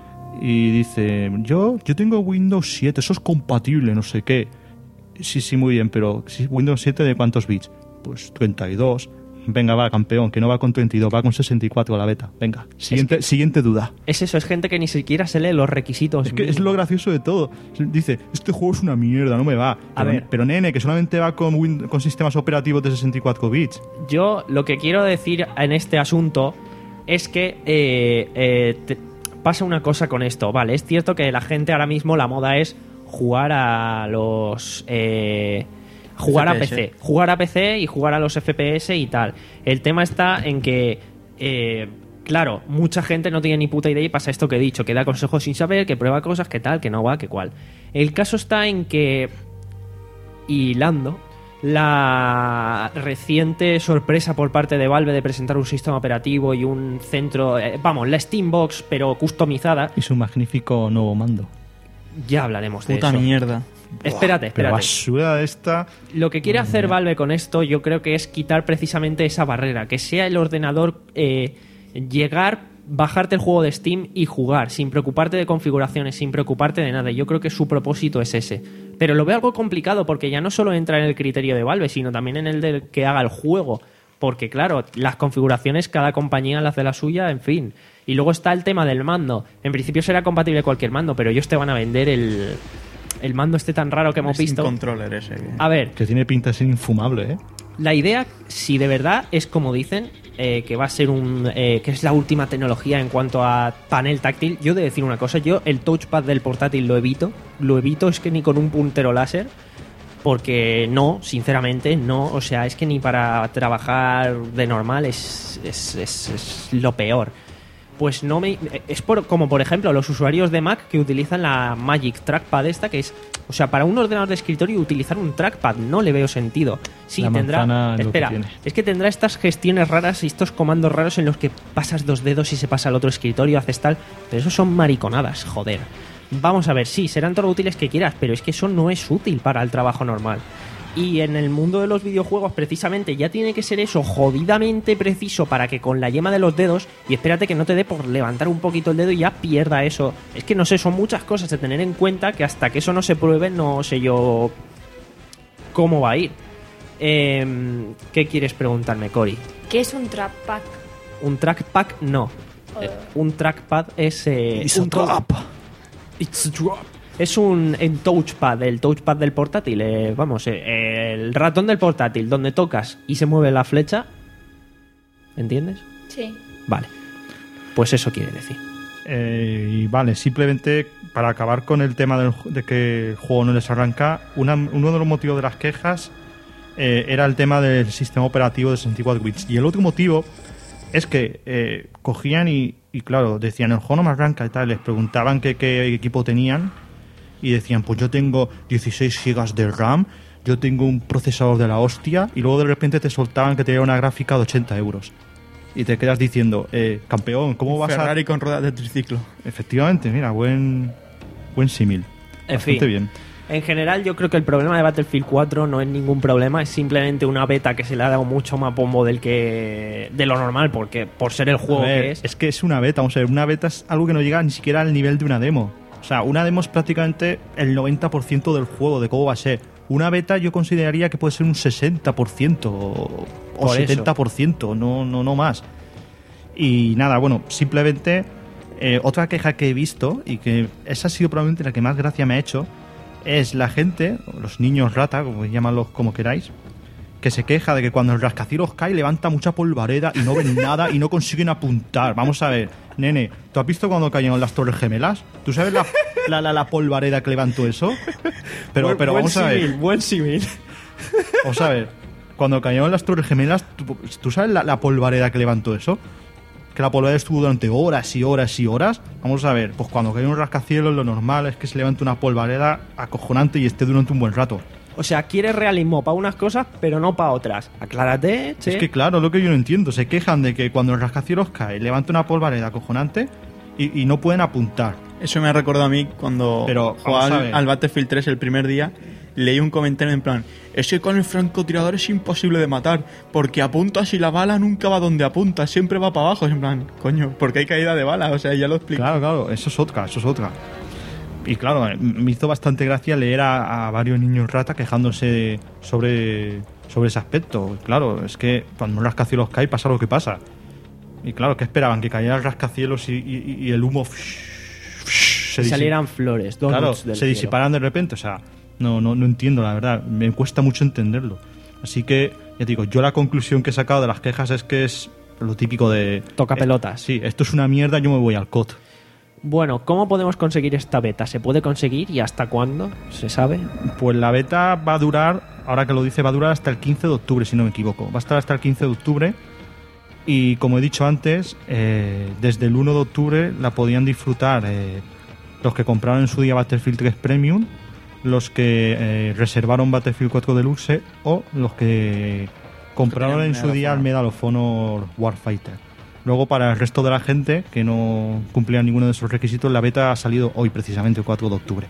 Y dice, yo, yo tengo Windows siete, eso es compatible, no sé qué. Sí, sí, muy bien, pero ¿sí, Windows siete de cuántos bits? Pues treinta y dos. Venga, va, campeón, que no va con treinta y dos, va con sesenta y cuatro la beta. Venga, siguiente, siguiente duda. Es eso, es gente que ni siquiera se lee los requisitos. Es que es mínimos. lo gracioso de todo. Dice, este juego es una mierda, no me va. A pero, ver. pero nene, que solamente va con, Win- con sistemas operativos de sesenta y cuatro bits. Yo lo que quiero decir en este asunto es que eh, eh, te- pasa una cosa con esto. Vale, es cierto que la gente ahora mismo, la moda es jugar a los... eh, jugar F P S. a P C. Jugar a P C y jugar a los F P S y tal. El tema está en que... eh, claro, mucha gente no tiene ni puta idea y pasa esto que he dicho, que da consejos sin saber, que prueba cosas, que tal, que no va, que cual. El caso está en que... hilando la reciente sorpresa por parte de Valve de presentar un sistema operativo y un centro, eh, vamos, la Steambox pero customizada, Y su magnífico nuevo mando. ya hablaremos de Puta eso. mierda. Espérate, Pero espérate. basura de esta... Lo que quiere hacer Valve con esto, yo creo que es quitar precisamente esa barrera, que sea el ordenador eh, llegar, bajarte el juego de Steam y jugar, sin preocuparte de configuraciones, sin preocuparte de nada. Yo creo que su propósito es ese. Pero lo veo algo complicado porque ya no solo entra en el criterio de Valve, sino también en el del que haga el juego. Porque claro, las configuraciones cada compañía las hace la suya, en fin. Y luego está el tema del mando. En principio será compatible cualquier mando, pero ellos te van a vender el, el mando este tan raro que hemos Sin visto. controller ese. que- A ver, Que tiene pinta de ser infumable, ¿eh? la idea, si de verdad es como dicen, eh, que va a ser un. Eh, que es la última tecnología en cuanto a panel táctil, yo he de decir una cosa, yo el touchpad del portátil lo evito. Lo evito, es que ni con un puntero láser. Porque no, sinceramente, no. O sea, es que ni para trabajar de normal es, es, es- es lo peor. Pues no me. Es por, como por ejemplo los usuarios de Mac que utilizan la Magic Trackpad esta, que es. O sea, para un ordenador de escritorio utilizar un trackpad no le veo sentido. Sí, La tendrá. manzana es lo que Espera, tiene. es que tendrá estas gestiones raras y estos comandos raros en los que pasas dos dedos y se pasa al otro escritorio, haces tal. Pero eso son mariconadas, joder. Vamos a ver, sí, serán todo lo útiles que quieras, pero es que eso no es útil para el trabajo normal. Y en el mundo de los videojuegos, precisamente, ya tiene que ser eso jodidamente preciso para que con la yema de los dedos, y espérate que no te dé por levantar un poquito el dedo y ya pierda eso. Es que no sé, son muchas cosas de tener en cuenta que hasta que eso no se pruebe, no sé yo cómo va a ir. Em, ¿Qué quieres preguntarme, Cory? ¿Qué es un trap pack? Un trackpad no. Eh, un trackpad es eh, It's a un tou- trap. It's a drop. Es un en touchpad, el touchpad del portátil, eh, vamos, eh, el ratón del portátil, donde tocas y se mueve la flecha. ¿Entiendes? Sí. Vale. Pues eso quiere decir. Eh, y vale, simplemente para acabar con el tema del ju- de que el juego no les arranca, una- uno de los motivos de las quejas eh, era el tema del sistema operativo de sesenta y cuatro bits. Y el otro motivo es que eh, cogían y, y, claro, decían, el juego no me arranca y tal, les preguntaban que, qué equipo tenían y decían, pues yo tengo dieciséis gigas de RAM, yo tengo un procesador de la hostia, y luego de repente te soltaban que tenía una gráfica de ochenta euros. Y te quedas diciendo, eh, campeón, ¿cómo vas a...? Ferrari con ruedas de triciclo. Efectivamente, mira, buen buen símil. En Bastante fin. bien. En general, yo creo que el problema de Battlefield cuatro no es ningún problema, es simplemente una beta que se le ha dado mucho más bombo del que de lo normal, porque por ser el juego A ver, que es. es que es una beta, vamos a ver, una beta es algo que no llega ni siquiera al nivel de una demo. O sea, una demo es prácticamente el noventa por ciento del juego, de cómo va a ser. Una beta yo consideraría que puede ser un sesenta por ciento o, o Por eso. setenta por ciento, no, no, no más. Y nada, bueno, simplemente eh, otra queja que he visto, y que esa ha sido probablemente la que más gracia me ha hecho, es la gente, los niños rata, como llámanlos como queráis, que se queja de que cuando el rascacielos cae levanta mucha polvareda y no ven nada y no consiguen apuntar. Vamos a ver, nene, ¿tú has visto cuando cayeron las Torres Gemelas? ¿Tú sabes la, la, la, la polvareda que levantó eso? Pero, Buen- pero buen vamos a ver, símil, buen símil. vamos a ver, cuando cayeron las Torres Gemelas, ¿tú, tú sabes la, la polvareda que levantó eso? Que la polvareda estuvo durante horas y horas y horas. Vamos a ver, pues cuando cae un rascacielos lo normal es que se levante una polvareda acojonante y esté durante un buen rato. O sea, quieres realismo para unas cosas, pero no para otras. Aclárate, che. Es que claro, lo que yo no entiendo, se quejan de que cuando el rascacielos cae levanta una polvareda acojonante y, y no pueden apuntar. Eso me ha recordado a mí cuando Pero, jugaba vamos a al, ver. al Battlefield tres el primer día. Leí un comentario en plan, es que con el francotirador es imposible de matar, porque apuntas y la bala nunca va donde apunta, siempre va para abajo. Es en plan, coño, porque hay caída de bala, o sea, ya lo explico. Claro, claro, eso es otra, eso es otra. Y claro, eh, me hizo bastante gracia leer a, a varios niños rata quejándose sobre sobre ese aspecto. Claro, es que cuando un rascacielos cae pasa lo que pasa. Y claro, ¿qué esperaban? Que cayera el rascacielos y, y, y el humo se Y disi- salieran flores, donuts Claro, del se cielo. disiparan de repente. O sea, no, no, no entiendo, la verdad. Me cuesta mucho entenderlo. Así que, ya te digo, yo la conclusión que he sacado de las quejas es que es lo típico de... Toca eh, pelotas. sí, esto es una mierda, yo me voy al C O T. Bueno, ¿cómo podemos conseguir esta beta? ¿Se puede conseguir y hasta cuándo? ¿Se sabe? Pues la beta va a durar, ahora que lo dice, va a durar hasta el quince de octubre, si no me equivoco. Va a estar hasta el quince de octubre. Y como he dicho antes, eh, desde el uno de octubre la podían disfrutar eh, los que compraron en su día Battlefield tres Premium, los que eh, reservaron Battlefield cuatro Deluxe o los que compraron tenían en su Medal of día el Honor. Medal of Honor Warfighter. Luego, para el resto de la gente que no cumplía ninguno de esos requisitos, la beta ha salido hoy, precisamente, el cuatro de octubre.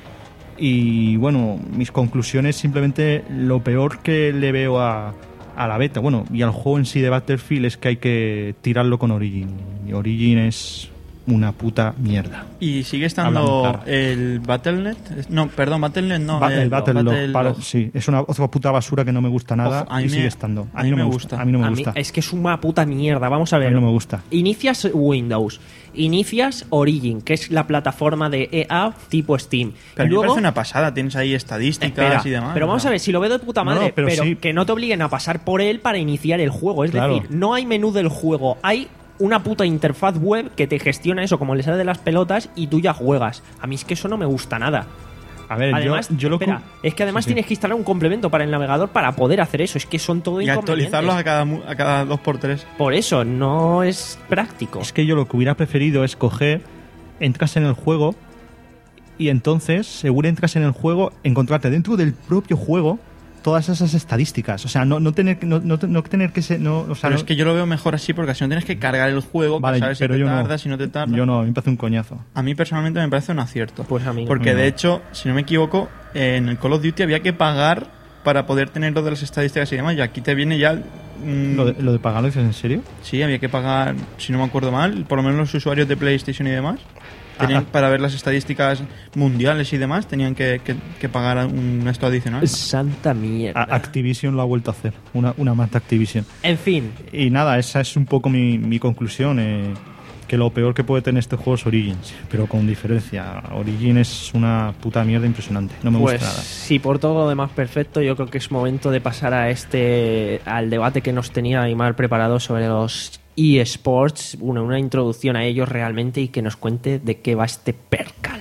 Y bueno, mis conclusiones, simplemente lo peor que le veo a, a la beta, bueno, y al juego en sí de Battlefield, es que hay que tirarlo con Origin. Y Origin es una puta mierda. Y sigue Hablando estando claro. el Battle net. No, perdón, Battle net no. Ba- el Battle Log, para- Log. sí, es una otra puta basura que no me gusta nada. Ojo, a mí y me- sigue estando. a mí me gusta. A mí no me A mí gusta. es que es una puta mierda. Vamos a A ver. mí no me gusta. Inicias Windows, inicias Origin, que es la plataforma de E A tipo Steam. Pero a y mí me luego, parece una pasada. Tienes ahí estadísticas espera, y demás. pero vamos ¿no? a ver, si lo veo de puta No, no, madre, pero pero, sí. que no te obliguen a pasar por él para iniciar el juego. Es Claro. decir, no hay menú del juego, hay una puta interfaz web que te gestiona eso como le sale de las pelotas y tú ya juegas. A mí es que eso no me gusta nada. A ver, Además, yo, yo lo espera, cu- es que además sí, sí. tienes que instalar un complemento para el navegador para poder hacer eso. Es que son todo Y inconvenientes. actualizarlos a cada, mu- a cada dos por tres. Por eso, no es práctico. Es que yo lo que hubiera preferido es coger, entras en el juego y entonces, según entras en el juego, encontrarte dentro del propio juego todas esas estadísticas. O sea, no, no tener que no, no, no tener que ser, no, o sea, Pero no- es que yo lo veo mejor así porque así no tienes que cargar el juego, vale, para saber si pero te yo tarda, no. si no te tarda. Yo no, a mí me parece un coñazo. A mí personalmente me parece un acierto. Pues a mí no. Porque A mí no. de hecho, si no me equivoco, en el Call of Duty había que pagar para poder tener lo de las estadísticas y demás. Y aquí te viene ya... mm, Lo de, lo de pagarlo, ¿es en serio? Sí, había que pagar, si no me acuerdo mal, por lo menos los usuarios de PlayStation y demás. Tenían, Ajá. para ver las estadísticas mundiales y demás, tenían que, que- que pagar un esto adicional. Santa mierda. A- Activision lo ha vuelto a hacer, una, una más de Activision. En fin, Y nada, esa es un poco mi, mi conclusión, eh, que lo peor que puede tener este juego es Origins, pero con diferencia. Origin es una puta mierda impresionante, no me pues gusta nada. si por todo lo demás perfecto, yo creo que es momento de pasar a este al debate que nos tenía Aymar preparado sobre los eSports, una, una introducción a ellos realmente y que nos cuente de qué va este percal.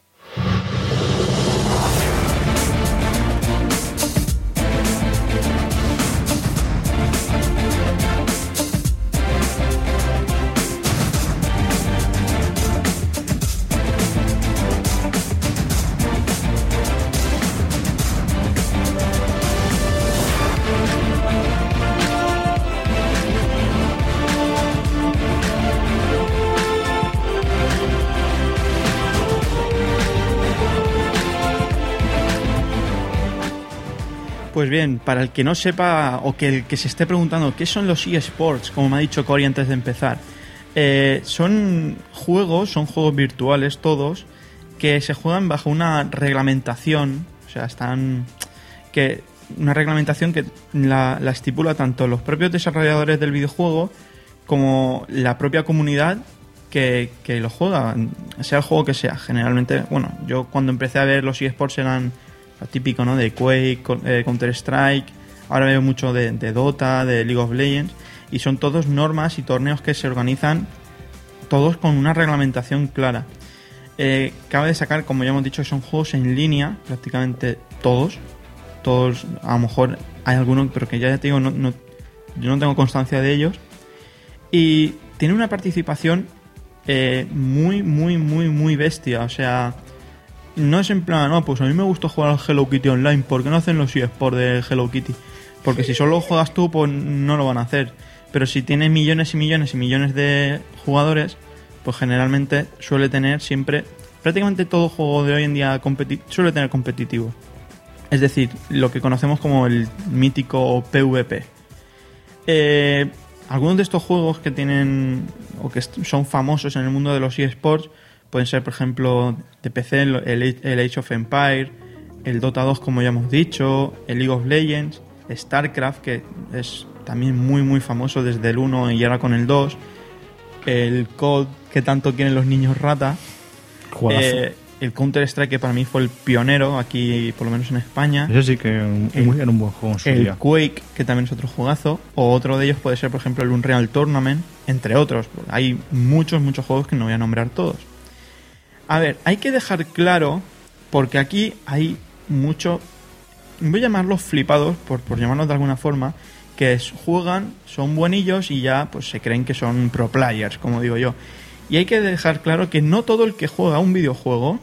Pues bien, para el que no sepa o que el que se esté preguntando qué son los eSports, como me ha dicho Cory antes de empezar, eh, son juegos, son juegos virtuales todos, que se juegan bajo una reglamentación, o sea, están que una reglamentación que la, la estipula tanto los propios desarrolladores del videojuego como la propia comunidad que, que lo juega, sea el juego que sea. Generalmente, bueno, yo cuando empecé a ver los eSports eran lo típico, ¿no? De Quake, con- eh, Counter-Strike, ahora veo mucho de, de Dota, de League of Legends, y son todos normas y torneos que se organizan todos con una reglamentación clara. Eh, cabe destacar, como ya hemos dicho, que son juegos en línea, prácticamente todos. Todos, a lo mejor hay algunos, pero que ya te digo, no, no- yo no tengo constancia de ellos. Y tiene una participación eh, muy, muy, muy, muy bestia. O sea, no es en plan, no, pues a mí me gusta jugar al Hello Kitty Online, ¿por qué no hacen los eSports de Hello Kitty? Porque si solo juegas tú, pues no lo van a hacer. Pero si tiene millones y millones y millones de jugadores, pues generalmente suele tener siempre, prácticamente todo juego de hoy en día competi- suele tener competitivo. Es decir, lo que conocemos como el mítico PvP. Eh, algunos de estos juegos que tienen o que est- son famosos en el mundo de los eSports pueden ser, por ejemplo, de P C, el, el Age of Empires, el Dota dos, como ya hemos dicho, el League of Legends, StarCraft, que es también muy muy famoso desde el uno y ahora con el dos, el C O D, que tanto quieren los niños rata, Juegazo. eh, el Counter-Strike, que para mí fue el pionero aquí, por lo menos en España, Ese sí que un- un- era un buen juego en su el día. Quake, que también es otro jugazo, o otro de ellos puede ser, por ejemplo, el Unreal Tournament, entre otros. Hay muchos, muchos juegos que no voy a nombrar todos. A ver, hay que dejar claro, porque aquí hay mucho, voy a llamarlos flipados, por, por llamarlos de alguna forma, que es- juegan, son buenillos y ya pues se creen que son pro players, como digo yo. Y hay que dejar claro que no todo el que juega un videojuego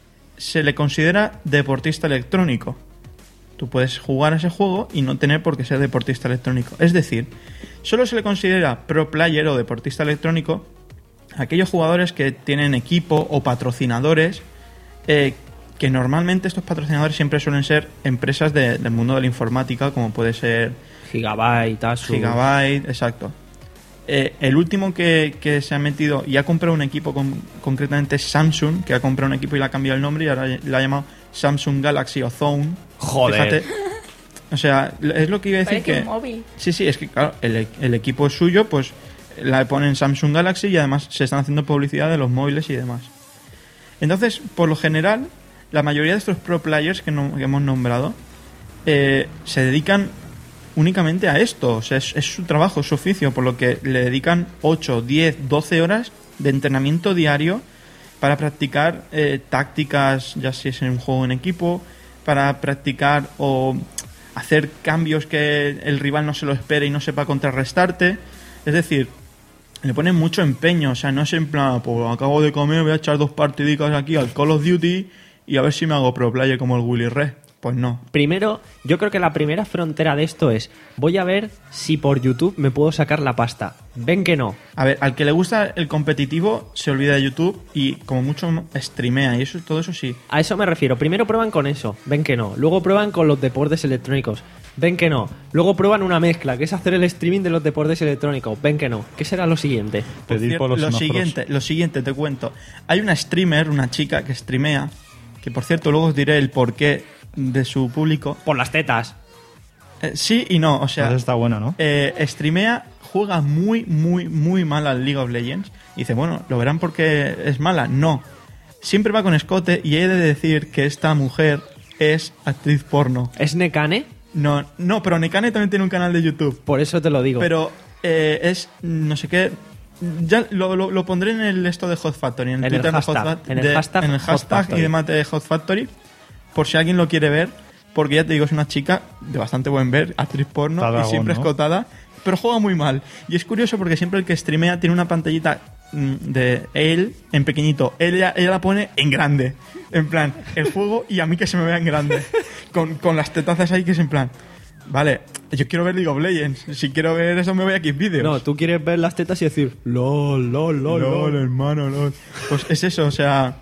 se le considera deportista electrónico. Tú puedes jugar a ese juego y no tener por qué ser deportista electrónico. Es decir, solo se le considera pro player o deportista electrónico a aquellos jugadores que tienen equipo o patrocinadores, eh, que normalmente estos patrocinadores siempre suelen ser empresas de- del mundo de la informática, como puede ser Gigabyte, Asus. Gigabyte, exacto. Eh, el último que, que se ha metido y ha comprado un equipo, con- concretamente es Samsung, que ha comprado un equipo y le ha cambiado el nombre y ahora le ha llamado Samsung Galaxy Ozone. Joder. Fíjate. O sea, es lo que iba a decir Parece que... un móvil. Sí, sí, es que claro, el, el equipo es suyo, pues la ponen Samsung Galaxy y además se están haciendo publicidad de los móviles y demás. Entonces, por lo general, la mayoría de estos pro players que, no- que hemos nombrado eh, se dedican únicamente a esto. O sea, es, es su trabajo, es su oficio, por lo que le dedican ocho, diez, doce horas de entrenamiento diario para practicar eh, tácticas, ya si es en un juego en equipo, para practicar o hacer cambios que el rival no se lo espere y no sepa contrarrestarte. Es decir, le ponen mucho empeño, o sea, no es en plan, pues acabo de comer, voy a echar dos partidicas aquí al Call of Duty y a ver si me hago pro player como el Willy Red. Pues no. Primero, yo creo que la primera frontera de esto es, voy a ver si por YouTube me puedo sacar la pasta. Ven que no. A ver, al que le gusta el competitivo se olvida de YouTube y como mucho streamea y eso, todo eso sí. A eso me refiero. Primero prueban con eso. Ven que no. Luego prueban con los deportes electrónicos. Ven que no. Luego prueban una mezcla, que es hacer el streaming de los deportes electrónicos. Ven que no. ¿Qué será lo siguiente? Por Pedir cierto, por los lo semáforos. siguiente, lo siguiente te cuento. Hay una streamer, una chica que streamea, que por cierto luego os diré el porqué de su público. Por las tetas. Eh, sí y no, o sea, Entonces está bueno, ¿no? eh, streamea, juega muy, muy, muy mal al League of Legends. Y dice, bueno, ¿lo verán porque es mala? No. Siempre va con escote y he de decir que esta mujer es actriz porno. ¿Es Nekane? No, no, pero Nekane también tiene un canal de YouTube. Por eso te lo digo. Pero eh, es, no sé qué... Ya lo, lo, lo pondré en el esto de Hot Factory, en el En el Twitter de hashtag, Hot Fa- en el de- hashtag en el Hot hashtag Factory. y demás de Hot Factory, por si alguien lo quiere ver, porque ya te digo, es una chica de bastante buen ver, actriz porno Está y dragón, siempre ¿no? escotada, pero juega muy mal. Y es curioso porque siempre el que streamea tiene una pantallita mm, de él en pequeñito. Ella, ella la pone en grande. En plan, el juego y a mí que se me vea en grande. Con, con las tetazas ahí que es en plan... Vale, yo quiero ver League of Legends. Si quiero ver eso me voy a Xvideos. No, tú quieres ver las tetas y decir, lol, lol, lol, LOL, lol. hermano, LOL. Pues es eso, o sea...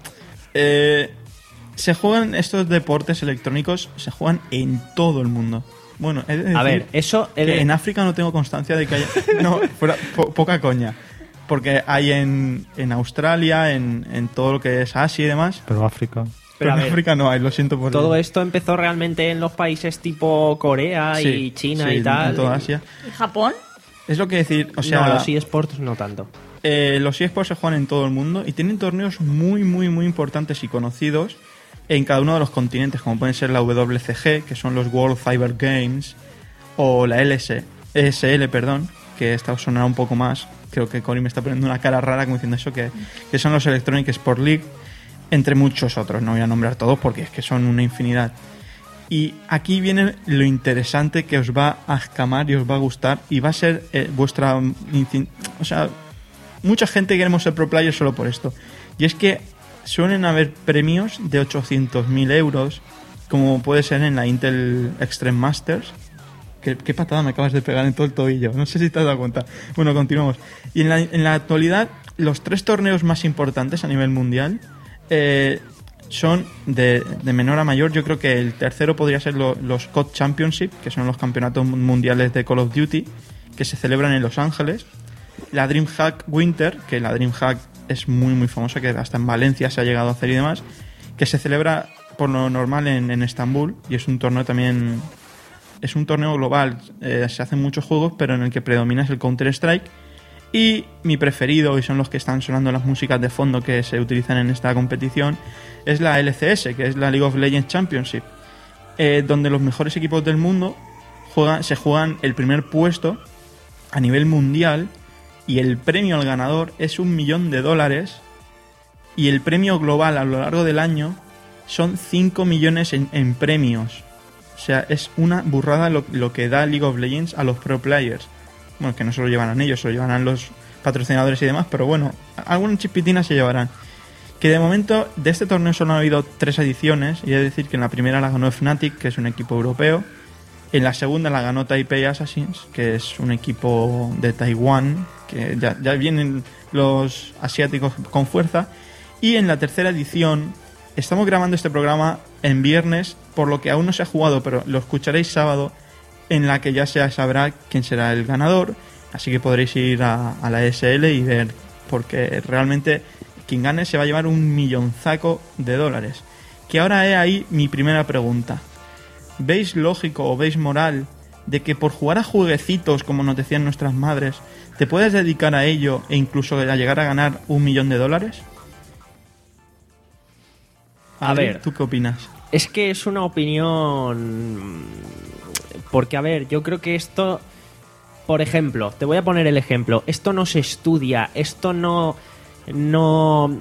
eh, se juegan estos deportes electrónicos, se juegan en todo el mundo. Bueno, he de decir A ver, eso... he que de- en África no tengo constancia de que haya... No, fuera, po- poca coña. Porque hay en, en Australia, en, en todo lo que es Asia y demás. Pero África. Pero a en ver, África no hay, lo siento por Todo ello. esto empezó realmente en los países tipo Corea y Sí, China sí, y tal. en toda Asia. ¿Y Japón? Es lo que decir, o sea... no, los eSports no tanto. Eh, los eSports se juegan en todo el mundo y tienen torneos muy, muy, muy importantes y conocidos en cada uno de los continentes, como pueden ser la W C G, que son los World Cyber Games, o la L S, E S L, perdón, que esta os sonará un poco más. Creo que Cory me está poniendo una cara rara como diciendo eso, que, que son los Electronic Sport League, entre muchos otros. No voy a nombrar todos porque es que son una infinidad. Y aquí viene lo interesante que os va a escamar y os va a gustar y va a ser eh, vuestra... infin- O sea, mucha gente queremos ser pro player solo por esto. Y es que suelen haber premios de ochocientos mil euros, como puede ser en la Intel Extreme Masters. ¿Qué, qué patada me acabas de pegar en todo el tobillo? No sé si te has dado cuenta. Bueno, continuamos. Y en la, en la actualidad, los tres torneos más importantes a nivel mundial eh, son de, de menor a mayor. Yo creo que el tercero podría ser lo- los C O D Championship, que son los campeonatos mundiales de Call of Duty, que se celebran en Los Ángeles. La DreamHack Winter, que la DreamHack es muy muy famosa, que hasta en Valencia se ha llegado a hacer y demás, que se celebra por lo normal en, en Estambul y es un torneo también es un torneo global, eh, se hacen muchos juegos, pero en el que predomina es el Counter-Strike. Y mi preferido, y son los que están sonando las músicas de fondo que se utilizan en esta competición, es la L C S, que es la League of Legends Championship, eh, donde los mejores equipos del mundo juegan, se juegan el primer puesto a nivel mundial, y el premio al ganador es un millón de dólares, y el premio global a lo largo del año son cinco millones en, en premios. O sea, es una burrada lo, lo que da League of Legends a los pro players. Bueno, que no se lo llevarán ellos, se lo llevarán los patrocinadores y demás, pero bueno, algunas chispitinas se llevarán. Que de momento, de este torneo solo ha habido tres ediciones, y he de decir que en la primera la ganó Fnatic, que es un equipo europeo. En la segunda la ganó Taipei Assassins, que es un equipo de Taiwán, que ya, ya vienen los asiáticos con fuerza. Y en la tercera edición, estamos grabando este programa en viernes, por lo que aún no se ha jugado, pero lo escucharéis sábado, en la que ya se sabrá quién será el ganador, así que podréis ir a, a la E S L y ver, porque realmente quien gane se va a llevar un millonzaco de dólares. Que ahora he ahí mi primera pregunta. ¿Veis lógico o veis moral de que por jugar a jueguecitos, como nos decían nuestras madres, te puedes dedicar a ello e incluso a llegar a ganar un millón de dólares? A Adri, ver. ¿tú qué opinas? Es que es una opinión... Porque, a ver, yo creo que esto... Por ejemplo, te voy a poner el ejemplo. Esto no se estudia, esto no... No...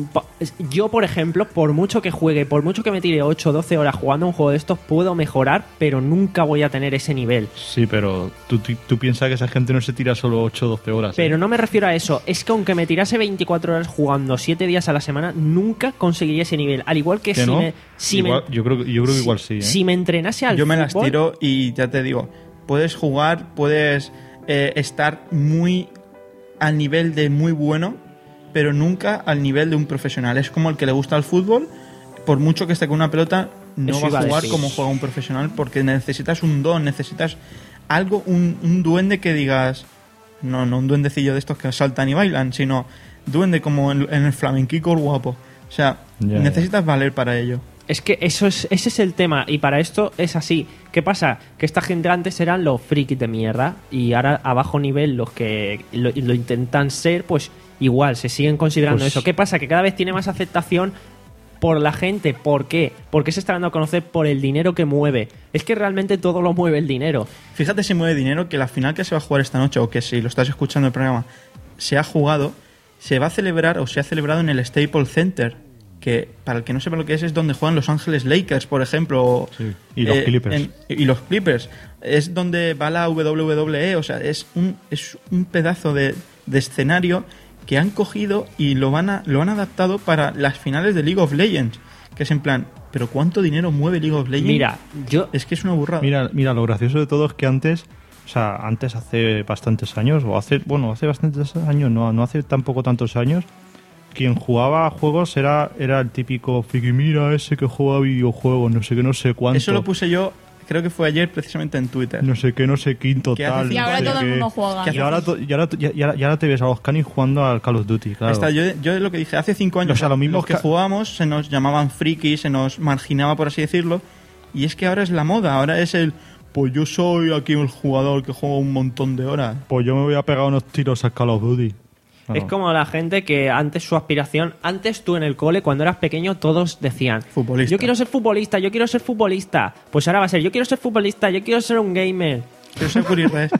Yo, por ejemplo, por mucho que juegue, por mucho que me tire ocho o doce horas jugando un juego de estos, puedo mejorar, pero nunca voy a tener ese nivel. Sí, pero tú, tú, tú piensas que esa gente no se tira solo ocho o doce horas. Pero ¿eh? no me refiero a eso. Es que aunque me tirase veinticuatro horas jugando siete días a la semana, nunca conseguiría ese nivel. Al igual que ¿Que si no? me... Si Igual- me yo creo, que- yo creo que si- igual sí. ¿eh? Si me entrenase al Yo me las fútbol, tiro y ya te digo, puedes jugar, puedes eh, estar muy al nivel de muy bueno, pero nunca al nivel de un profesional. Es como el que le gusta el fútbol, por mucho que esté con una pelota, no Eso va iba a a jugar decir. como juega un profesional, porque necesitas un don, necesitas algo, un, un duende que digas, no, no un duendecillo de estos que saltan y bailan, sino duende como en, en el flamenquico guapo. O sea, Ya, necesitas valer para ello. Es que eso es, ese es el tema, y para esto es así. ¿Qué pasa? Que esta gente antes eran los frikis de mierda, y ahora a bajo nivel los que lo, lo intentan ser, pues igual, se siguen considerando Pues- eso. ¿Qué pasa? Que cada vez tiene más aceptación por la gente. ¿Por qué? Porque se está dando a conocer por el dinero que mueve. Es que realmente todo lo mueve el dinero. Fíjate si mueve dinero que la final que se va a jugar esta noche, o que si lo estás escuchando el programa, se ha jugado, se va a celebrar o se ha celebrado en el Staples Center, que para el que no sepa lo que es, es donde juegan Los Ángeles Lakers, por ejemplo. o, Sí, y los Clippers. en- y los Clippers. Es donde va la W W E, o sea, es un, es un pedazo de, de escenario que han cogido y lo van a, lo han adaptado para las finales de League of Legends, que es en plan, ¿pero cuánto dinero mueve League of Legends? Mira, yo... Es que es una burrada. Mira, mira, lo gracioso de todo es que antes, o sea, antes hace bastantes años, o hace, bueno, hace bastantes años, no, no hace tampoco tantos años, quien jugaba a juegos era, era el típico friki, mira ese que juega a videojuegos, no sé qué, no sé cuánto. Eso lo puse yo, creo que fue ayer precisamente en Twitter. No sé qué, no sé quinto, Que hace tal. cinco Y no ahora sé todo el qué. mundo juega. Y ahora, to- y ahora, y ahora- y ahora te ves a los canis jugando al Call of Duty, claro. Está, yo, yo lo que dije, hace cinco años, O sea, lo mismo los que que- jugábamos se nos llamaban frikis, se nos marginaba, por así decirlo, y es que ahora es la moda, ahora es el, pues yo soy aquí el jugador que juega un montón de horas. Pues yo me voy a pegar unos tiros al Call of Duty. Es como la gente que antes su aspiración, antes tú en el cole, cuando eras pequeño, todos decían, Futbolista. yo quiero ser futbolista, yo quiero ser futbolista. Pues ahora va a ser, yo quiero ser futbolista, yo quiero ser un gamer. Yo soy Curi Res.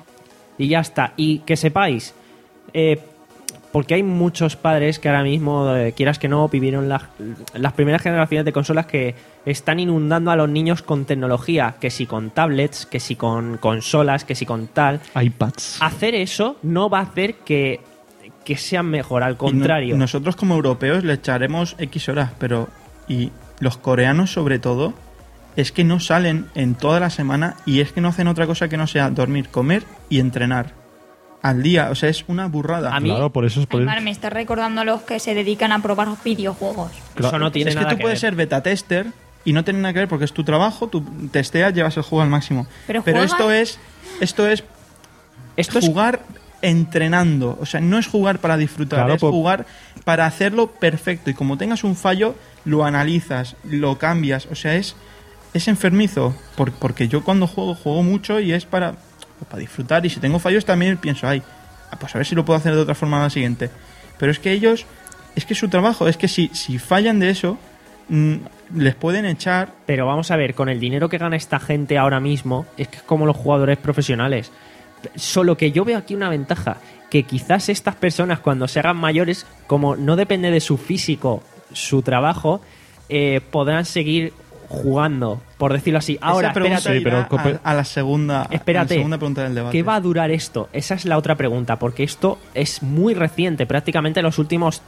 Y ya está. Y que sepáis, eh, porque hay muchos padres que ahora mismo, eh, quieras que no, vivieron las, las primeras generaciones de consolas que están inundando a los niños con tecnología, que si con tablets, que si con consolas, que si con tal. iPads. Hacer eso no va a hacer que, que sean mejor, al Y no- contrario. nosotros como europeos le echaremos X horas, pero y los coreanos sobre todo es que no salen en toda la semana y es que no hacen otra cosa que no sea dormir, comer y entrenar al día, o sea, es una burrada. A mí- Claro, por eso es por Aymar, me estás recordando a los que se dedican a probar videojuegos. Eso no tiene es que nada tú que puedes ver. ser beta tester y no tiene nada que ver porque es tu trabajo, tú testeas, llevas el juego al máximo. Pero juegas- esto es esto es Esto es jugar entrenando, o sea, no es jugar para disfrutar, Claro, es pues- jugar para hacerlo perfecto y como tengas un fallo lo analizas, lo cambias, o sea, es es enfermizo, por- porque yo cuando juego, juego mucho y es para, pues, para disfrutar. Y si tengo fallos también pienso, ay, pues a ver si lo puedo hacer de otra forma la siguiente. Pero es que ellos, es que su trabajo, es que si, si fallan de eso, mm, les pueden echar. Pero vamos a ver, con el dinero que gana esta gente ahora mismo, es que es como los jugadores profesionales. Solo que yo veo aquí una ventaja, que quizás estas personas cuando se hagan mayores, como no depende de su físico, su trabajo, eh, podrán seguir jugando, por decirlo así. Ahora, Esa pregunta espérate, Sí, pero irá cope- a, a la segunda, a la espérate, segunda pregunta del debate. ¿qué va a durar esto? Esa es la otra pregunta, porque esto es muy reciente, prácticamente los últimos,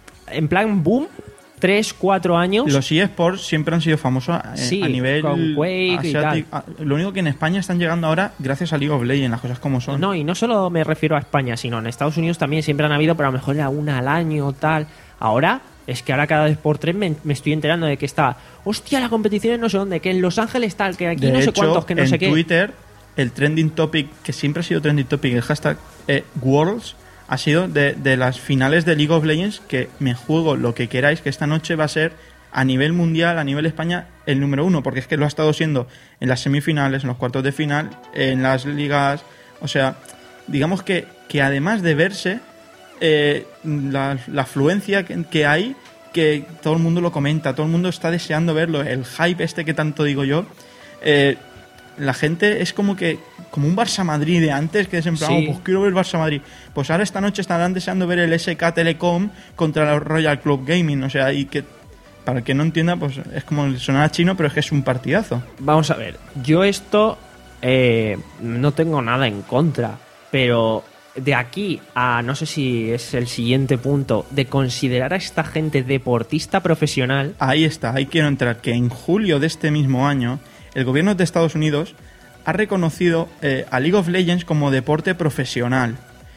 en plan boom, tres, cuatro años. Los eSports siempre han sido famosos eh, Sí, a nivel con Quake y asiático. Ah, Lo único que en España están llegando ahora gracias a League of Legends, las cosas como son. No, y no solo me refiero a España, sino en Estados Unidos también siempre han habido, pero a lo mejor era una al año o tal. Ahora, es que ahora cada vez por tres me, me estoy enterando de que está, hostia, la competición en no sé dónde, que en Los Ángeles tal, que aquí De no sé hecho, cuántos, que no en sé qué. Twitter, el trending topic, que siempre ha sido trending topic, el hashtag eh, Worlds, ha sido de, de las finales de League of Legends, que me juego lo que queráis, que esta noche va a ser a nivel mundial, a nivel España, el número uno, porque es que lo ha estado siendo en las semifinales, en los cuartos de final, en las ligas, o sea, digamos que, que además de verse, eh, la, la afluencia que, que hay, que todo el mundo lo comenta, todo el mundo está deseando verlo, el hype este que tanto digo yo, eh, la gente es como que como un Barça Madrid de antes, que es en plan, Sí. oh, pues quiero ver Barça Madrid. Pues ahora esta noche estarán deseando ver el S K Telecom contra la Royal Club Gaming, o sea, y que para el que no entienda, pues es como sonar chino, pero es que es un partidazo. Vamos a ver, yo esto eh, no tengo nada en contra, pero de aquí a, no sé si es el siguiente punto, de considerar a esta gente deportista profesional, Ahí está, ahí quiero entrar, que en julio de este mismo año, el gobierno de Estados Unidos ha reconocido eh, a League of Legends como deporte profesional.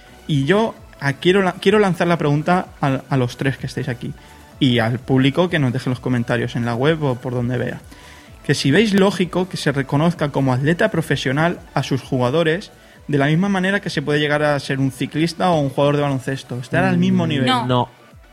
Y yo ah, quiero, la- quiero lanzar la pregunta a, a los tres que estáis aquí y al público que nos deje los comentarios en la web o por donde vea. Que si veis lógico que se reconozca como atleta profesional a sus jugadores de la misma manera que se puede llegar a ser un ciclista o un jugador de baloncesto, estar al mismo nivel. No. no,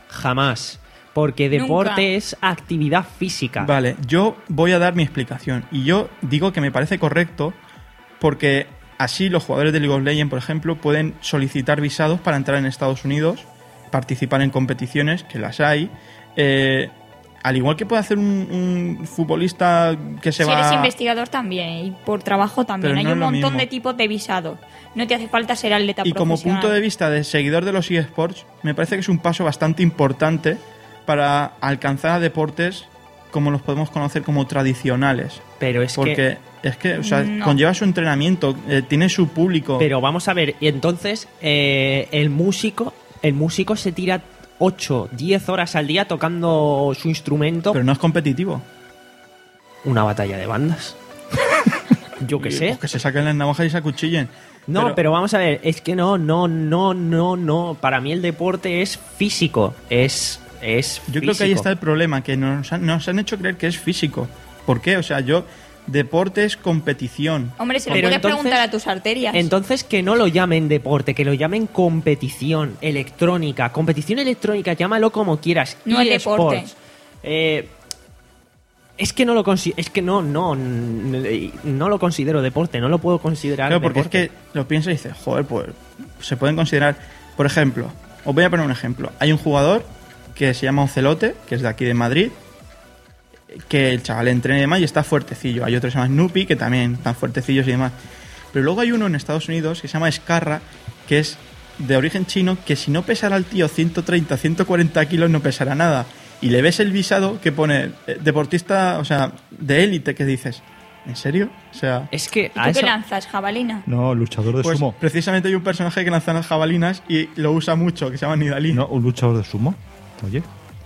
jamás. Porque deporte Nunca. es actividad física. Vale, yo voy a dar mi explicación. Y yo digo que me parece correcto porque así los jugadores de League of Legends, por ejemplo, pueden solicitar visados para entrar en Estados Unidos, participar en competiciones, que las hay. Eh, al igual que puede hacer un, un futbolista que se Si va... eres investigador también, y por trabajo también. Pero Hay no un es lo montón mismo. de tipos de visados. No te hace falta ser atleta Y como profesional. punto de vista de seguidor de los eSports, me parece que es un paso bastante importante para alcanzar a deportes como los podemos conocer como tradicionales. Pero es que... Porque es que, o sea, No. conlleva su entrenamiento, eh, tiene su público. Pero vamos a ver, y entonces eh, el músico, el músico se tira ocho, diez horas al día tocando su instrumento. Pero no es competitivo. Una batalla de bandas. Yo qué sé. Pues que se saquen las navajas y se acuchillen. No, pero... vamos a ver, es que no, no, no, no, no. Para mí el deporte es físico, es, es Yo creo que ahí físico. está el problema, que nos han, nos han hecho creer que es físico. ¿Por qué? O sea, yo... Deporte es competición. Hombre, se lo Pero puedes entonces- preguntar a tus arterias. Entonces que no lo llamen deporte, que lo llamen competición electrónica. Competición electrónica, llámalo como quieras. No es eSports. deporte. Eh, es que no lo consi- es que no, no, n- no lo considero deporte, no lo puedo considerar Claro, porque deporte. es que lo piensas y dices, joder, pues se pueden considerar... Por ejemplo, os voy a poner un ejemplo. Hay un jugador que se llama Ocelote, que es de aquí de Madrid, que el chaval entrena y demás y está fuertecillo. Hay otro que se llama Snoopy, que también están fuertecillos y demás. Pero luego hay uno en Estados Unidos que se llama Scarra, que es de origen chino, que si no pesara el tío ciento treinta, ciento cuarenta kilos no pesará nada. Y le ves el visado que pone eh, deportista, o sea, de élite, que dices, ¿en serio? O sea, Es que ¿Y a tú eso- qué lanzas, jabalina? No, luchador de pues sumo. precisamente hay un personaje que lanza las jabalinas y lo usa mucho, que se llama Nidalí. No, un luchador de sumo. Oye.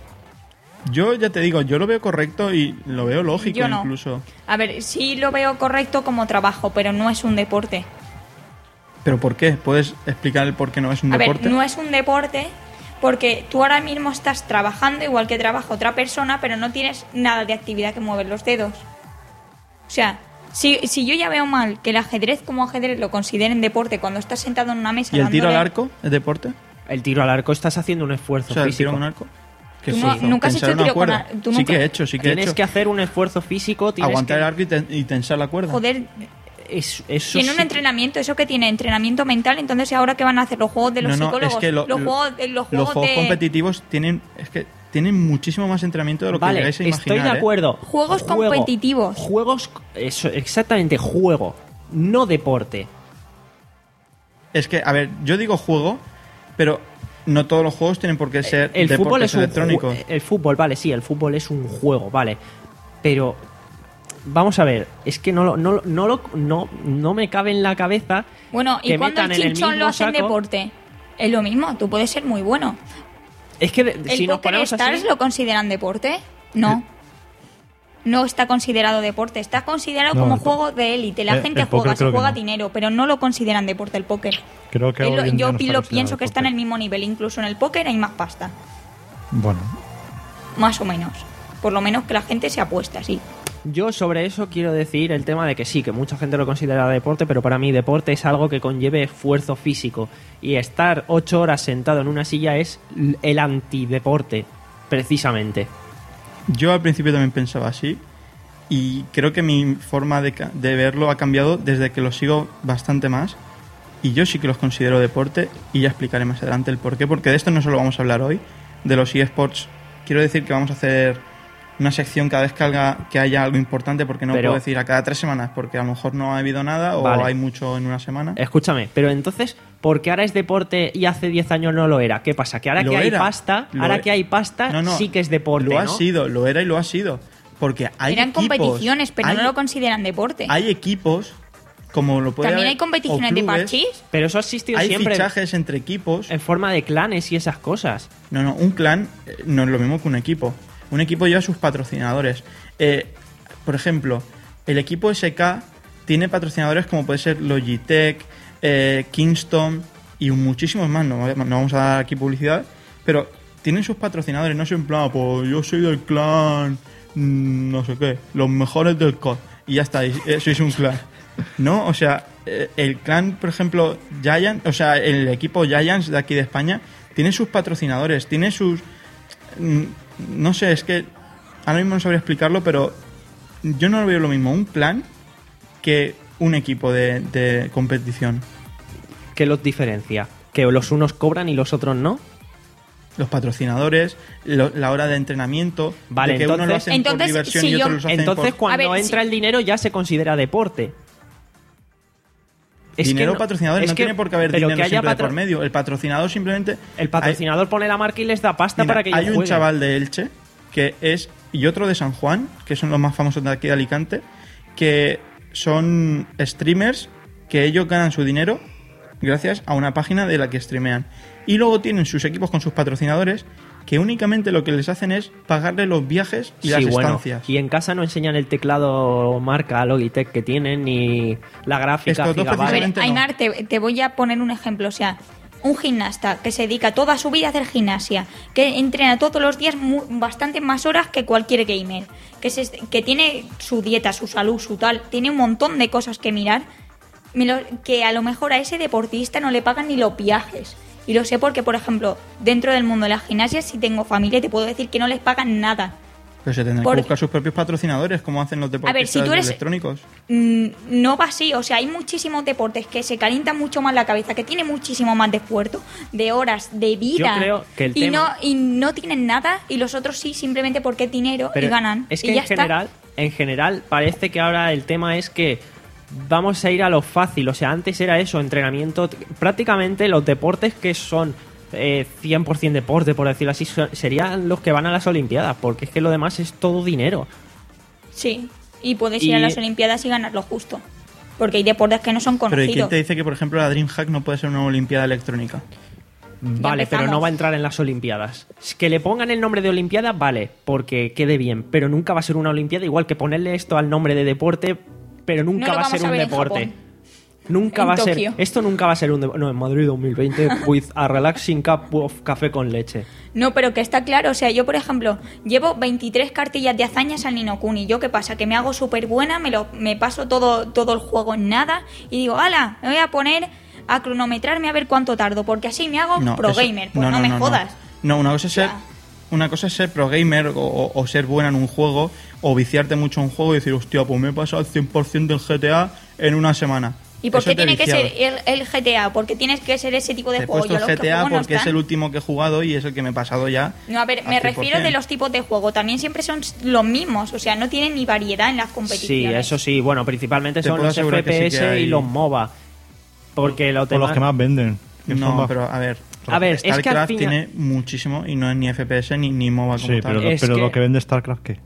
Yo ya te digo, yo lo veo correcto y lo veo lógico Yo no. incluso. A ver, sí lo veo correcto como trabajo, pero no es un deporte. ¿Pero por qué? ¿Puedes explicar el por qué no es un A deporte? ver, no es un deporte porque tú ahora mismo estás trabajando igual que trabaja otra persona, pero no tienes nada de actividad que mover los dedos. O sea, si, si yo ya veo mal que el ajedrez como ajedrez lo consideren deporte cuando estás sentado en una mesa... ¿Y el tiro al dándole- arco es deporte? el tiro al arco estás haciendo un esfuerzo O sea, el físico. tiro con arco. ¿Qué Tú no- esfuerzo? nunca has Tensar hecho una tiro con cuerda. ar- tú Sí nunca- que he hecho, sí que he Tienes hecho. que hacer un esfuerzo físico, tienes Aguantar que... el arco y, ten- y tensar la cuerda. Joder, Es- eso tiene un sí- entrenamiento, eso que tiene entrenamiento mental, entonces ahora qué van a hacer los juegos de los no, no, psicólogos, es que lo- los, lo- juegos, de- los los juegos, juegos de competitivos tienen, es que tienen muchísimo más entrenamiento de lo que Vale, llegáis a imaginar. estoy de ¿eh? acuerdo. Juegos Juego. competitivos. Juegos, eso, exactamente, juego, no deporte. Es que, a ver, yo digo juego, pero no todos los juegos tienen por qué ser El deportes fútbol es un electrónicos. ju- el fútbol, vale, sí, el fútbol es un juego, vale. Pero vamos a ver, es que no lo- no lo- no lo- no no me cabe en la cabeza. Bueno, ¿y que cuando el metan en el chinchón lo mismo hacen saco- deporte? Es lo mismo, tú puedes ser muy bueno. Es que de- ¿El si nos Poker ponemos Stars así, lo consideran deporte? No. No está considerado deporte, está considerado No, como el po- juego de élite. La el- gente el póker juega, se creo que juega no. dinero, pero no lo consideran deporte el póker. Creo que Es hoy lo- en día yo no pi- está lo considerado pienso que está en deporte. el mismo nivel, incluso en el póker hay más pasta, Bueno, más o menos. Por lo menos que la gente se apuesta, sí. yo sobre eso quiero decir el tema de que sí, que mucha gente lo considera deporte, pero para mí deporte es algo que conlleve esfuerzo físico. Y estar ocho horas sentado en una silla es l- el antideporte, precisamente. Yo al principio también pensaba así y creo que mi forma de, ca- de verlo ha cambiado desde que los sigo bastante más y yo sí que los considero deporte y ya explicaré más adelante el por qué, porque de esto no solo vamos a hablar hoy, de los eSports. Quiero decir que vamos a hacer una sección cada vez que, haga, que haya algo importante, porque no Pero- puedo decir a cada tres semanas porque a lo mejor no ha habido nada o Vale. hay mucho en una semana. Escúchame, pero entonces, ¿por qué ahora es deporte y hace diez años no lo era? ¿Qué pasa? Que ahora Lo que hay era. pasta, Lo ahora e- que hay pasta, No, no, sí que es deporte, Lo ha ¿no? sido, lo era y lo ha sido. Porque hay Eran equipos, competiciones, pero hay- no lo consideran deporte. Hay equipos, como lo puede También haber, hay competiciones o de clubes, parchís. Pero eso ha existido Hay siempre fichajes entre equipos. en forma de clanes y esas cosas. No, no, un clan eh, no es lo mismo que un equipo. Un equipo lleva sus patrocinadores. Eh, por ejemplo, el equipo S K tiene patrocinadores como puede ser Logitech, eh, Kingston y muchísimos más. No, no vamos a dar aquí publicidad, pero tienen sus patrocinadores. No es en plan, pues yo soy del clan, mm, no sé qué, los mejores del C O D. Y ya está, y- eh, sois un clan. No, o sea, eh, el clan, por ejemplo, Giant, o sea, el equipo Giants de aquí de España, tiene sus patrocinadores, tiene sus... mm, No sé, es que ahora mismo no sabría explicarlo, pero yo no lo veo lo mismo un clan que un equipo de, de competición. ¿Qué los diferencia? ¿Que los unos cobran y los otros no? Los patrocinadores, lo- la hora de entrenamiento, Vale, de que uno lo entonces- hacen Entonces, por diversión si y yo- otros los hacen Entonces, por cuando A ver, entra sí. el dinero ya se considera deporte. Es que dinero no- patrocinadores. es No que- tiene por qué haber pero dinero que haya siempre de patro- por medio. El patrocinador simplemente... El patrocinador pone la marca y les da pasta Hay, mira, para que ellos hay un jueguen. chaval de Elche que es y otro de San Juan, que son los más famosos de aquí de Alicante, que son streamers que ellos ganan su dinero gracias a una página de la que streamean. Y luego tienen sus equipos con sus patrocinadores que únicamente lo que les hacen es pagarle los viajes y Sí, las bueno, estancias. y en casa no enseñan el teclado marca Logitech que tienen, ni la gráfica Estos dos Gigabyte. A ver, precisamente no. Aymar, te, te voy a poner un ejemplo. O sea, un gimnasta que se dedica toda su vida a hacer gimnasia, que entrena todos los días mu- bastante más horas que cualquier gamer, que, se, que tiene su dieta, su salud, su tal, tiene un montón de cosas que mirar, me lo- que a lo mejor a ese deportista no le pagan ni los viajes. Y lo sé porque, por ejemplo, dentro del mundo de la gimnasia, si tengo familia, te puedo decir que no les pagan nada. Pero se tendrán Porque- que buscar sus propios patrocinadores, como hacen los ver, deportistas si tú eres- electrónicos. Mm, no va así, o sea, hay muchísimos deportes que se calientan mucho más la cabeza, que tienen muchísimo más de esfuerzo, de horas, de vida. Yo creo que el y, tema- no, y no tienen nada, y los otros sí, simplemente porque es dinero Pero y ganan. es y que ya en general, en general parece que ahora el tema es que vamos a ir a lo fácil. O sea, antes era eso, entrenamiento. Prácticamente los deportes que son eh, cien por ciento deporte, por decirlo así, son- serían los que van a las Olimpiadas, porque es que lo demás es todo dinero. está. Sí, y puedes Y- ir a las Olimpiadas y ganar lo justo. Porque hay deportes que no son Pero ¿y quién conocidos. te dice que, por ejemplo, la DreamHack no puede ser una olimpiada electrónica? Vale, pero empezamos. no va a entrar en las Olimpiadas. Que le pongan el nombre de Olimpiada, vale, porque quede bien, pero nunca va a ser una Olimpiada, igual que ponerle esto al nombre de deporte, pero nunca No lo va a vamos ser a un ver en deporte. Japón. Nunca En va a ser. Tokio. Esto nunca va a ser un deporte. No, en Madrid dos mil veinte, with a relaxing cup of café con leche. No, pero que está claro, o sea, yo por ejemplo, llevo veintitrés cartillas de hazañas al Ni no Kuni. ¿Yo qué pasa? Que me hago súper buena, me, lo, me paso todo, todo el juego en nada y digo, ala, me voy a poner a cronometrarme a ver cuánto tardo, porque así me hago pro eso- gamer. Pues no, me jodas. No, una cosa es ser Ya. una cosa es ser pro gamer o, o ser buena en un juego o viciarte mucho en un juego y decir, hostia, pues me he pasado el cien por ciento del G T A en una semana. ¿Y por Eso qué te tiene que viciado. ser el, el G T A? ¿Por qué tienes que ser ese tipo de Te he juego? puesto el Yo los G que T A juego no porque es están. el último que he jugado y es el que me he pasado ya. No, a ver, al me cien por refiero ciento. de los tipos de juego. También siempre son los mismos. O sea, no tienen ni variedad en las Sí, competiciones. eso sí. Bueno, principalmente Te son puedo los asegurar F que sí P que S hay- y los MOBA. Porque lo Por los tema- que más venden. que son No, más- pero a ver. A ver, es que al StarCraft final- tiene muchísimo y no es ni F P S ni, ni MOBA como Sí, tal. pero, Es pero que- lo que vende StarCraft, ¿qué?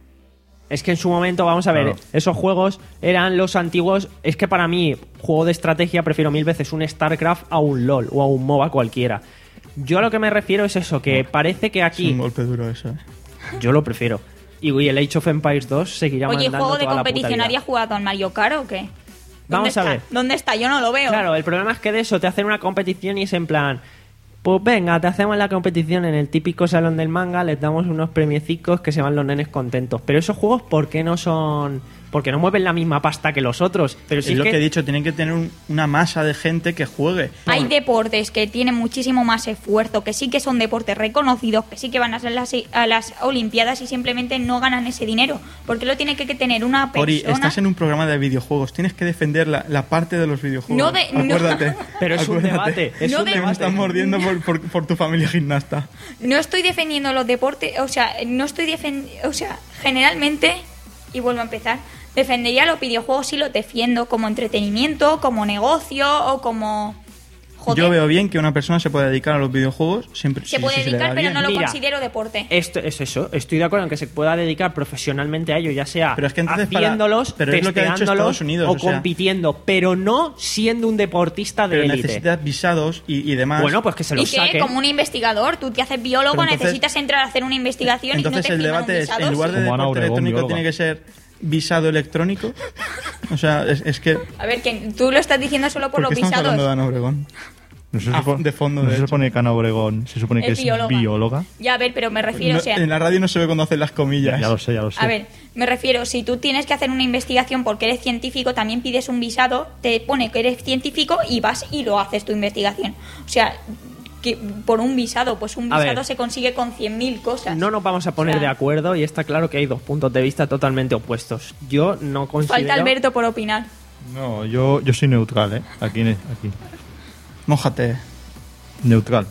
Es que en su momento, vamos a ver, Claro. esos juegos eran los antiguos. Es que para mí, juego de estrategia, prefiero mil veces un StarCraft a un LOL o a un MOBA cualquiera. Yo a lo que me refiero es eso, que parece que Es aquí un golpe duro eso. ¿eh? yo lo prefiero. Y uy, el Age of Empires dos seguirá Oye, mandando ¿juego de toda la puta competición vida. había jugado al Mario Kart o qué? Vamos ¿Dónde a está? ver. ¿Dónde está? Yo no lo veo. Claro, el problema es que de eso te hacen una competición y es en plan, pues venga, te hacemos la competición en el típico salón del manga, les damos unos premiecicos que se van los nenes contentos. Pero esos juegos, ¿por qué no son...? Porque no mueven la misma pasta que los otros. Pero sí es lo que... que he dicho, tienen que tener un- una masa de gente que juegue. Hay deportes que tienen muchísimo más esfuerzo, que sí que son deportes reconocidos, que sí que van a ser las, a las Olimpiadas y simplemente no ganan ese dinero. Porque lo tiene que, que tener una persona... Ori, estás en un programa de videojuegos, tienes que defender la, la parte de los videojuegos. No de- no. Acuérdate. Pero es un acuérdate. debate, es No un de- Que me debate. estás mordiendo por, por, por tu familia gimnasta. No estoy defendiendo los deportes, o sea, no estoy defendiendo, o sea, generalmente, y vuelvo a empezar, defendería los videojuegos y los defiendo como entretenimiento, como negocio o como... Joder, Yo veo bien que una persona se puede dedicar a los videojuegos siempre se si- puede si se le dedicar, da pero bien. no lo Mira, considero deporte. Esto es eso, estoy de acuerdo en que se pueda dedicar profesionalmente a ello, ya sea Pero es que entonces para- haciéndolos, pero es lo que ha hecho testeándolos Estados Unidos, o, o sea- compitiendo, pero no siendo un deportista de Pero élite. necesitas visados y, y demás. Bueno, pues que se ¿Y los qué? saquen. Como un investigador, tú te haces biólogo, Pero entonces- necesitas entrar a hacer una investigación Entonces y no el te firman debate un es, visado, en lugar sí. de Como Ana deporte Obregón, electrónico, bióloga. tiene que ser visado electrónico. O sea, es, es que... A ver, que tú lo estás diciendo solo por, ¿Por los qué estamos hablando de visados. Ana Obregón? No se Ah, supone, de fondo, no de se hecho. supone que Ana Obregón se supone que Es es bióloga. bióloga. Ya, a ver, pero me refiero, No, o sea... en la radio no se ve cuando hacen las comillas. Ya lo sé, ya lo sé. A ver, me refiero, si tú tienes que hacer una investigación porque eres científico, también pides un visado, te pone que eres científico y vas y lo haces tu investigación. O sea, que por un visado, pues un A visado ver. se consigue con cien mil cosas. No nos vamos a poner O sea, de acuerdo y está claro que hay dos puntos de vista totalmente opuestos. Yo no considero... Falta Alberto por opinar. No, yo, yo soy neutral, ¿eh? Aquí, en- aquí. Mójate. Neutral.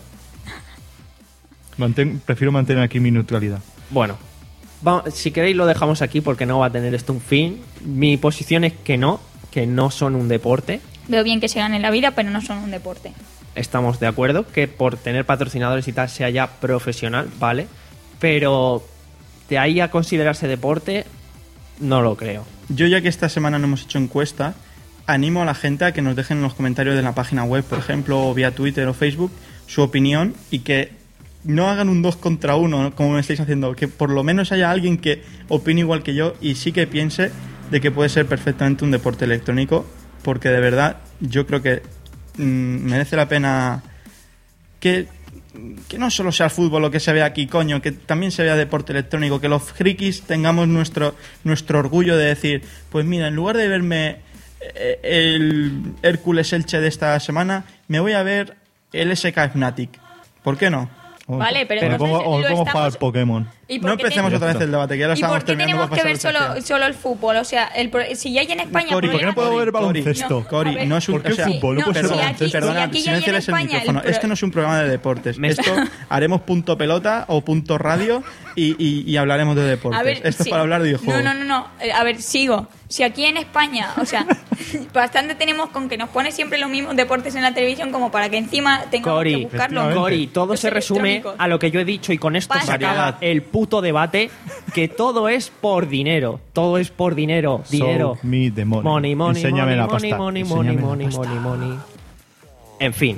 Mantén- prefiero mantener aquí mi neutralidad. Bueno, va- si queréis lo dejamos aquí porque no va a tener esto un fin. Mi posición es que no, que no son un deporte. Veo bien que se ganen la vida, pero no son un deporte. Estamos de acuerdo que por tener patrocinadores y tal sea ya profesional, vale. Pero de ahí a considerarse deporte, no lo creo. Yo ya que esta semana no hemos hecho encuesta, animo a la gente a que nos dejen en los comentarios de la página web, por ejemplo, o vía Twitter o Facebook, su opinión y que no hagan un dos contra uno, ¿no? como me estáis haciendo, que por lo menos haya alguien que opine igual que yo y sí que piense de que puede ser perfectamente un deporte electrónico, porque de verdad yo creo que mm, merece la pena que, que no solo sea el fútbol lo que se vea aquí, coño, que también se vea deporte electrónico, que los frikis tengamos nuestro, nuestro orgullo de decir, pues mira, en lugar de verme eh, el Hércules Elche de esta semana, me voy a ver el S K Fnatic. ¿Por qué no? O- Vale, pero o me entonces pongo, o me lo pongo a jugar al estamos- Pokémon. ¿Y por No qué empecemos ten- otra vez el debate, que ya lo ¿Y estamos por qué terminando tenemos para que ver pasar a solo, sección. solo el fútbol? O sea, el pro- si ya hay en España... Cori, ¿por qué no puedo ver Cori, baloncesto? Cori, A ver. no es un... ¿Por qué o sea, fútbol? No no, puede ser si baloncesto. aquí- Perdona, si aquí ya hay en silénciales el España el micrófono. pro- Esto no es un programa de deportes. Me está- Esto haremos punto pelota o punto radio y, y- y hablaremos de deportes. A ver, Esto sí. es para hablar de videojuegos. No, no, no, no. Eh, A ver, sigo. Si aquí en España, o sea, bastante tenemos con que nos pone siempre los mismos deportes en la televisión como para que encima tengamos Cori, que buscarlo. efectivamente. Cori, todo Los se resume electrónicos. a lo que yo he dicho y con esto se Pasta. acaba el puto debate, que todo es por dinero, todo es por dinero, dinero. So me the money. Money, money, Enséñame money, la money, pasta. money, money, Enséñame la money, pasta. money, money. En fin.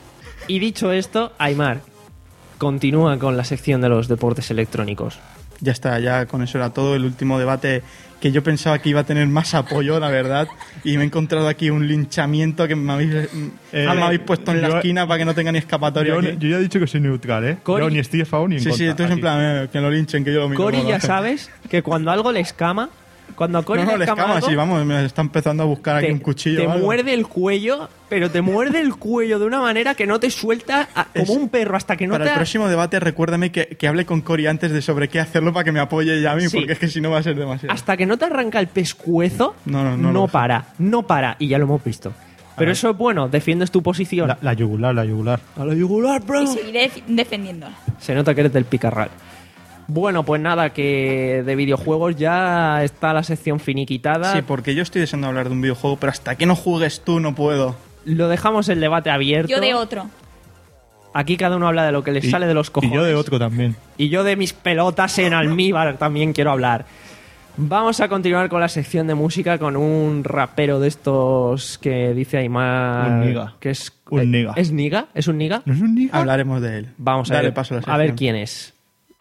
Y dicho esto, Aymar continúa con la sección de los deportes electrónicos. Ya está, ya con eso era todo. El último debate que yo pensaba que iba a tener más apoyo, la verdad. Y me he encontrado aquí un linchamiento que me habéis, Eh, me habéis puesto en la yo- esquina para que no tenga ni escapatoria. Yo, aquí. yo ya he dicho que soy neutral, ¿eh? Cori- Yo ni estoy a favor ni en Sí, sí, contra. tú es en Aquí. plan, eh, que lo linchen, que yo lo miro. Cori cómo lo ya hacen. sabes que cuando algo le escama, cuando a Cori No, no, le les escama cama, algo, sí, vamos, me está empezando a buscar aquí te, un cuchillo. te o algo. muerde el cuello pero te muerde el cuello de una manera que no te suelta a- como Es- un perro hasta que no Para te... el próximo debate, recuérdame que, que hable con Cory antes de sobre qué hacerlo para que me apoye ya a mí, Sí. porque es que si no va a ser demasiado. Hasta que no te arranca el pescuezo, No, no, no lo deja. para, no para, y ya lo hemos visto. Pero eso es bueno, defiendes tu posición. La, la yugular, la yugular. A la yugular, bro. Y seguiré def- defendiéndola. Se nota que eres del picarral. Bueno, pues nada, que de videojuegos ya está la sección finiquitada. Sí, porque yo estoy deseando hablar de un videojuego, pero hasta que no juegues tú no puedo. Lo dejamos el debate abierto. Yo de otro. Aquí cada uno habla de lo que le Y- sale de los cojones. Y yo de otro también. Y yo de mis pelotas en almíbar también quiero hablar. Vamos a continuar con la sección de música con un rapero de estos que dice Aymar... Un niga. Que es, Un eh, niga. ¿Es niga? ¿Es un niga? ¿No es un niga? Hablaremos de él. Vamos a Dale ver, paso a la a ver sección. quién es.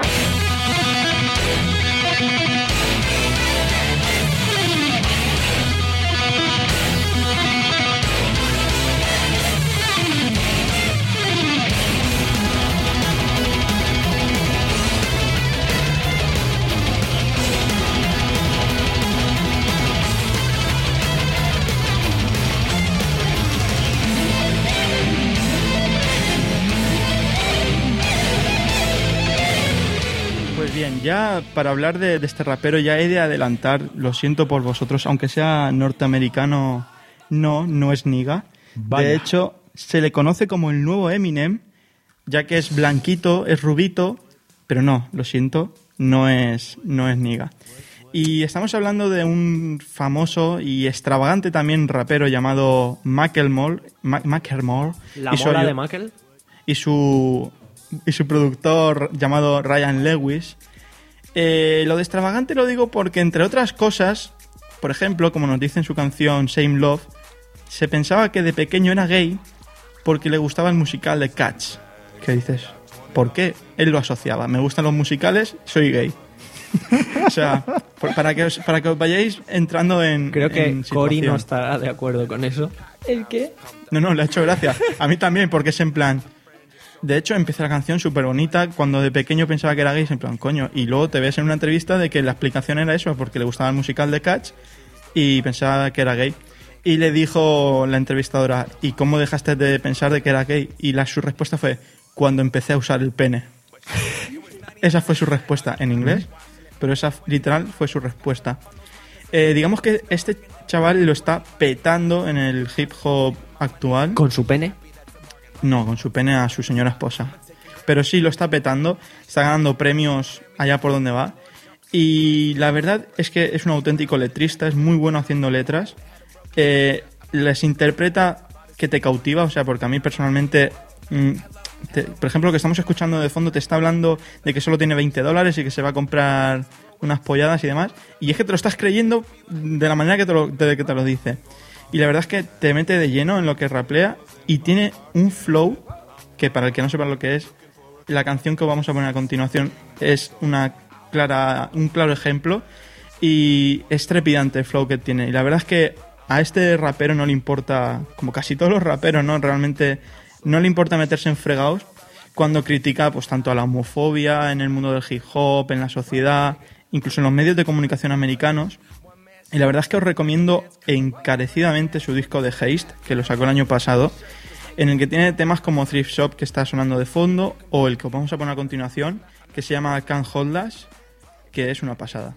Pues bien, ya para hablar de, de este rapero ya he de adelantar, lo siento por vosotros, aunque sea norteamericano, no, no es niga. Vaya. De hecho, se le conoce como el nuevo Eminem, ya que es blanquito, es rubito, pero no, lo siento, no es, no es niga. Y estamos hablando de un famoso y extravagante también rapero llamado Macklemore, Ma- Macklemore La y su- mola de Mackle. y su y su productor llamado Ryan Lewis. Eh, lo de extravagante lo digo porque, entre otras cosas, por ejemplo, como nos dice en su canción Same Love, se pensaba que de pequeño era gay porque le gustaba el musical de Cats. ¿Qué dices? ¿Por qué? Él lo asociaba. Me gustan los musicales, soy gay. O sea, por- para que os, para que os vayáis entrando en Creo que en Cory no situación. estará de acuerdo con eso. ¿El qué? No, no, le ha hecho gracia. A mí también, porque es en plan... De hecho, empieza la canción súper bonita. Cuando de pequeño pensaba que era gay, es en plan, coño. Y luego te ves en una entrevista de que la explicación era eso, porque le gustaba el musical de Cats y pensaba que era gay. Y le dijo la entrevistadora, ¿y cómo dejaste de pensar de que era gay? Y la, su respuesta fue, cuando empecé a usar el pene. Esa fue su respuesta en inglés, pero esa literal fue su respuesta. Eh, digamos que este chaval lo está petando en el hip hop actual. Con su pene. No, con su pene a su señora esposa. Pero sí lo está petando, está ganando premios allá por donde va. Y la verdad es que es un auténtico letrista, es muy bueno haciendo letras. Eh, les interpreta que te cautiva, o sea, porque a mí personalmente, mm, te- por ejemplo, lo que estamos escuchando de fondo te está hablando de que solo tiene veinte dólares y que se va a comprar unas polladas y demás. Y es que te lo estás creyendo de la manera que te lo, de que te lo dice. Y la verdad es que te mete de lleno en lo que raplea y tiene un flow que, para el que no sepa lo que es, la canción que vamos a poner a continuación es una clara, un claro ejemplo y es trepidante el flow que tiene. Y la verdad es que a este rapero no le importa, como casi todos los raperos, ¿no? Realmente no le importa meterse en fregados cuando critica pues tanto a la homofobia en el mundo del hip hop, en la sociedad, incluso en los medios de comunicación americanos. Y la verdad es que os recomiendo encarecidamente su disco de Haste, que lo sacó el año pasado, en el que tiene temas como Thrift Shop, que está sonando de fondo, o el que vamos a poner a continuación, que se llama Can't Hold Us, que es una pasada.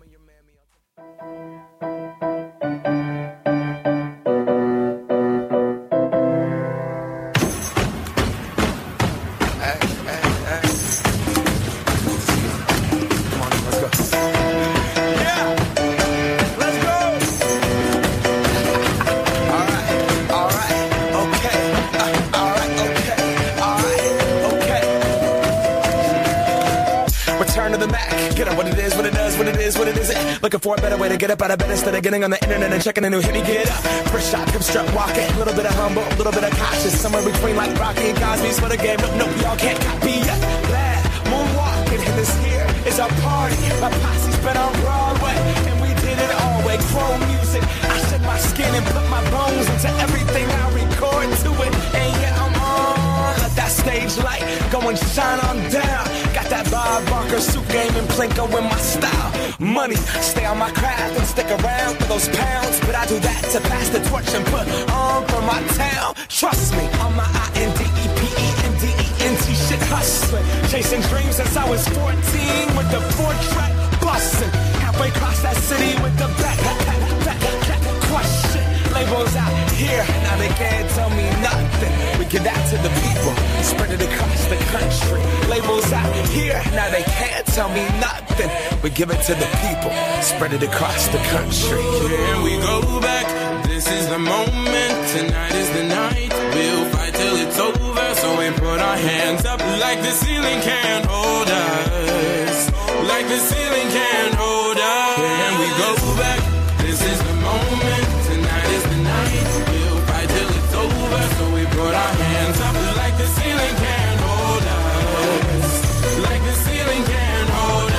Return to the Mac. Get up what it is, what it does, what it is, what it isn't. Looking for a better way to get up out of bed instead of getting on the internet and checking a new hit. Me get up. First shot, hip strut, walk it. Little bit of humble, little bit of cautious. Somewhere between like Rocky and Cosby's for the game. Nope, nope, y'all can't copy yet. Bad moonwalking, and this here is our party. My posse's been on Broadway, and we did it all way. Chrome music. I shed my skin and put my bones into everything I record to it. And yeah, I'm on. Let that stage light go and shine on down. Got that body Bob Barker, suit game and Plinko in my style. Money, stay on my craft and stick around for those pounds. But I do that to pass the torch and put on for my town. Trust me, on my I N D E P E N D E N T shit hustling. Chasing dreams since I was fourteen with the four track busting. Halfway across that city with the back, back, back, back, back, crush shit. Labels out here, now they can't tell me nothing. We give that to the people, spread it across the country. Labels out here, now they can't tell me nothing. We give it to the people, spread it across the country. Can we go back? This is the moment, tonight is the night. We'll fight till it's over, so we put our hands up like the ceiling can't hold us. Like the ceiling can't hold us. Can we go back? This is the moment, tonight is the night. We'll fight till it's over, so we put our hands up like the ceiling can't hold us. Like the ceiling can't hold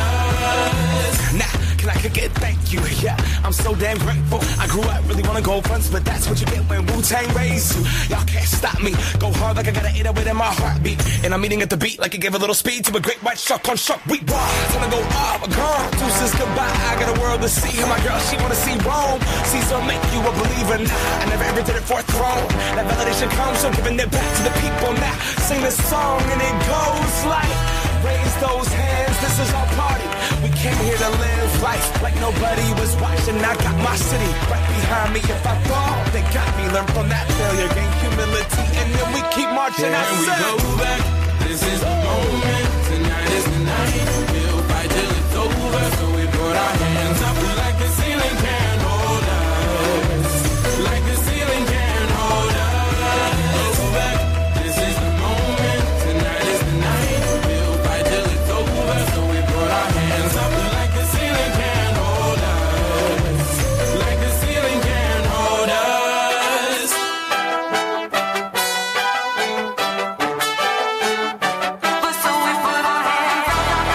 us. Now, can I kick it? Thank you, yeah. I'm so damn grateful. I grew up really wanna go fronts, but that's what you get when Wu-Tang raised you. Y'all can't stop me. Go hard like I got an eight oh eight in my heartbeat. And I'm eating at the beat like it gave a little speed to a great white shark on shark. We raw. Time to go up, gone. Deuces goodbye. I got a world to see. And my girl, she wanna see Rome. Caesar make you a believer. Nah, I never ever did it for a throne. That validation comes from giving it back to the people. Now, sing this song and it goes like, raise those hands, this is our party. We came here to live life like nobody was watching. I got my city right behind me. If I fall, they got me. Learn from that failure, gain humility, and then we keep marching. Can we go back? This is the moment, tonight is the night. We'll fight till it's over, so we put our hands up like the ceiling can't hold us. Like the ceiling can't hold us. Go back. This is the moment, tonight is the night. We'll fight till it's over, so we put our hands up like the ceiling can't hold us. Like the ceiling can't hold us. So we put our hands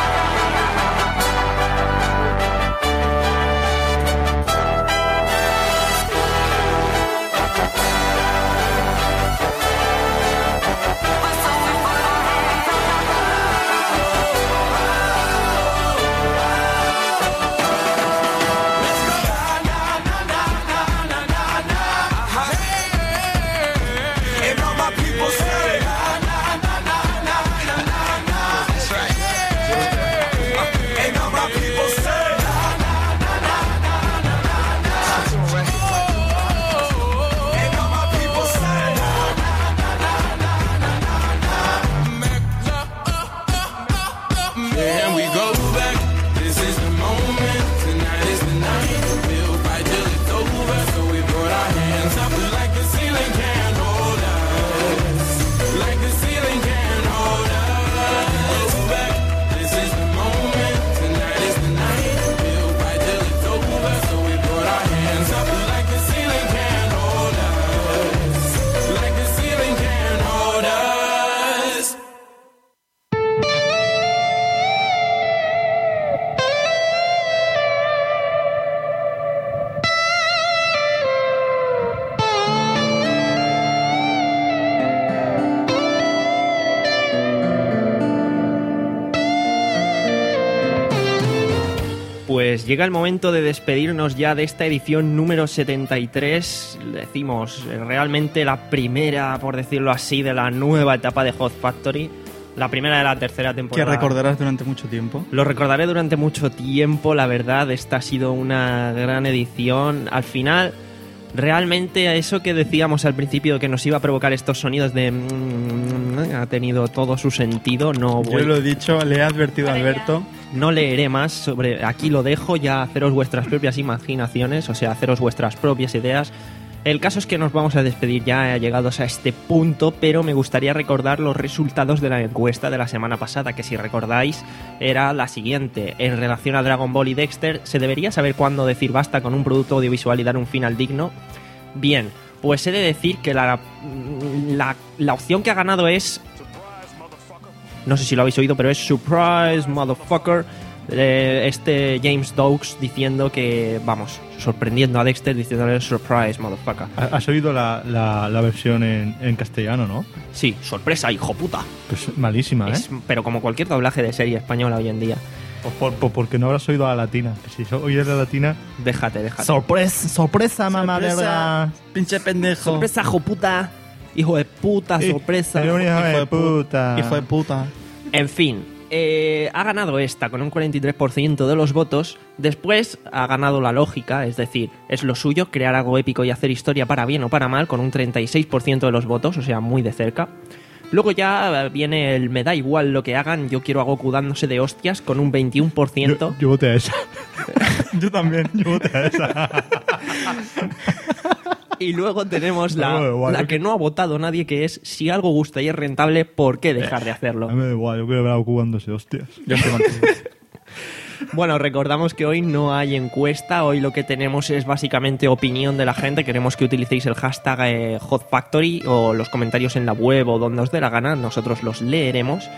And all my people say, that's right. And all my people say, and all my people say, Can we go back? This is the moment, tonight is the night. We'll fight till it's over, so we put our hands up like the ceiling can't hold us. Like the ceiling can't hold us. Go back. This is the moment, tonight is the night. We'll fight till it's over, so we put our hands up like the ceiling can't hold us. Like the ceiling can't hold us. Pues llega el momento de despedirnos ya de esta edición número setenta y tres. Decimos, eh, realmente la primera, por decirlo así, de la nueva etapa de Hot Factory. La primera de la tercera Que temporada. recordarás durante mucho tiempo. Lo recordaré durante mucho tiempo, la verdad. Esta ha sido una gran edición. Al final, realmente eso que decíamos al principio que nos iba a provocar estos sonidos de... ha tenido todo su sentido. No Yo voy... lo he dicho, le he advertido a Alberto. No leeré más sobre... Aquí lo dejo, ya haceros vuestras propias imaginaciones, o sea, haceros vuestras propias ideas. El caso es que nos vamos a despedir ya llegados a este punto, pero me gustaría recordar los resultados de la encuesta de la semana pasada, que si recordáis era la siguiente. En relación a Dragon Ball y Dexter, ¿se debería saber cuándo decir basta con un producto audiovisual y dar un final digno? Bien, pues he de decir que la, la, la opción que ha ganado es... No sé si lo habéis oído, pero es Surprise Motherfucker, Eh, este James Doakes diciendo que, vamos, sorprendiendo a Dexter diciéndole surprise, motherfucker. Ha- Has oído la, la, la versión en, en castellano, ¿no? Sí, sorpresa, hijo puta. Pues malísima, ¿eh? Es- pero como cualquier doblaje de serie española hoy en día. Pues por, por- porque no habrás oído a la latina. Que si so- oyes la latina... Déjate, déjate. Sorpresa, sorpresa, mamá, Sorpresa, verdad. pinche pendejo. Sorpresa, hijo puta. Hijo de puta, sorpresa. Hijo Hijo de de pu- puta. Hijo de puta. En fin, eh, ha ganado esta con un cuarenta y tres por ciento de los votos. Después ha ganado la lógica, es decir, es lo suyo crear algo épico y hacer historia para bien o para mal con un treinta y seis por ciento de los votos, o sea, muy de cerca. Luego ya viene el me da igual lo que hagan, yo quiero a Goku dándose de hostias con un veintiuno por ciento. Yo, yo voté a esa. Yo también, yo voté a esa. Y luego tenemos No, la, da igual, la yo que que- no ha votado nadie, que es si algo gusta y es rentable, ¿por qué dejar de hacerlo? A mí me da igual, yo quiero ver a Goku dándose hostias. Yo estoy contigo. Bueno, recordamos que hoy no hay encuesta, hoy lo que tenemos es básicamente opinión de la gente. Queremos que utilicéis el hashtag eh, Hot Factory o los comentarios en la web o donde os dé la gana, nosotros los leeremos.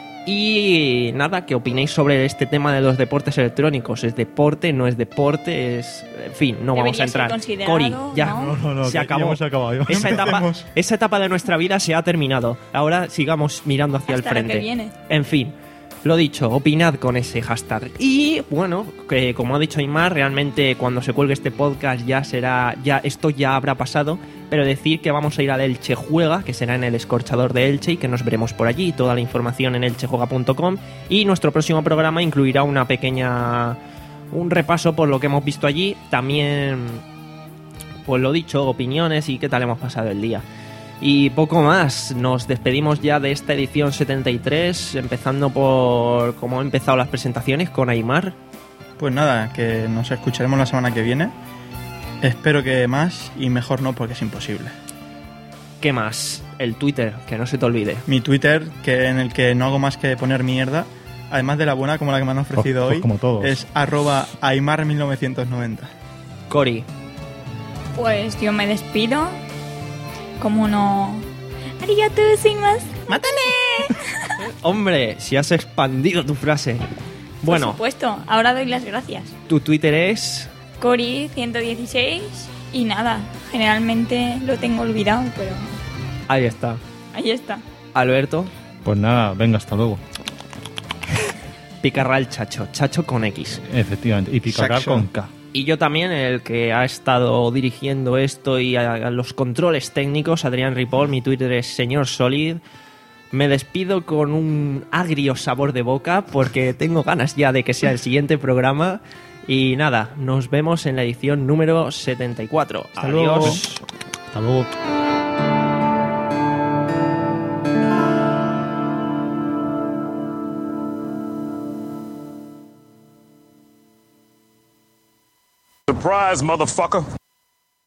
Y nada, que opinéis sobre este tema de los deportes electrónicos. ¿Es deporte? ¿No es deporte? Es... En fin, no vamos a Debería ser entrar. considerado, Cori, ya, ¿no? No, no, no, se que acabó. ya hemos acabado, ya esa, etapa, empecemos. esa etapa de nuestra vida se ha terminado. Ahora sigamos mirando hacia Hasta el lo frente. que viene. En fin, lo dicho, opinad con ese hashtag. Y bueno, que como ha dicho Aymar, realmente cuando se cuelgue este podcast ya será, ya esto ya habrá pasado. Pero decir que vamos a ir al Elche Juega, que será en el Escorchador de Elche y que nos veremos por allí. Toda la información en elchejuega punto com. Y nuestro próximo programa incluirá una pequeña, un repaso por lo que hemos visto allí. También, pues lo dicho, opiniones y qué tal hemos pasado el día. Y poco más, nos despedimos ya de esta edición setenta y tres, empezando por cómo han empezado las presentaciones con Aymar. Pues nada, que nos escucharemos la semana que viene. Espero que más y mejor no, porque es imposible. ¿Qué más? El Twitter, que no se te olvide. Mi Twitter, que en el que no hago más que poner mierda, además de la buena como la que me han ofrecido Pues- pues hoy, como todos. es arroba Aymar mil novecientos noventa. Cori, Pues yo me despido. Como no. Arigato gozaimasu. ¡Mátane! hombre, si has expandido tu frase. Bueno, Por supuesto, ahora doy las gracias. tu Twitter es... Cori ciento dieciséis. Y nada, generalmente lo tengo olvidado, pero Ahí está. ahí está. Alberto, Pues nada, venga, hasta luego. Picarral Chacho, Chacho con X. Efectivamente. Y picará Saxo. con K. Y yo también, el que ha estado dirigiendo esto y a, a los controles técnicos, Adrián Ripoll, mi Twitter es señor Solid. Me despido con un agrio sabor de boca porque tengo ganas ya de que sea el siguiente programa. Y nada, nos vemos en la edición número setenta y cuatro. Hasta Adiós. luego. Hasta luego. Surprise, motherfucker.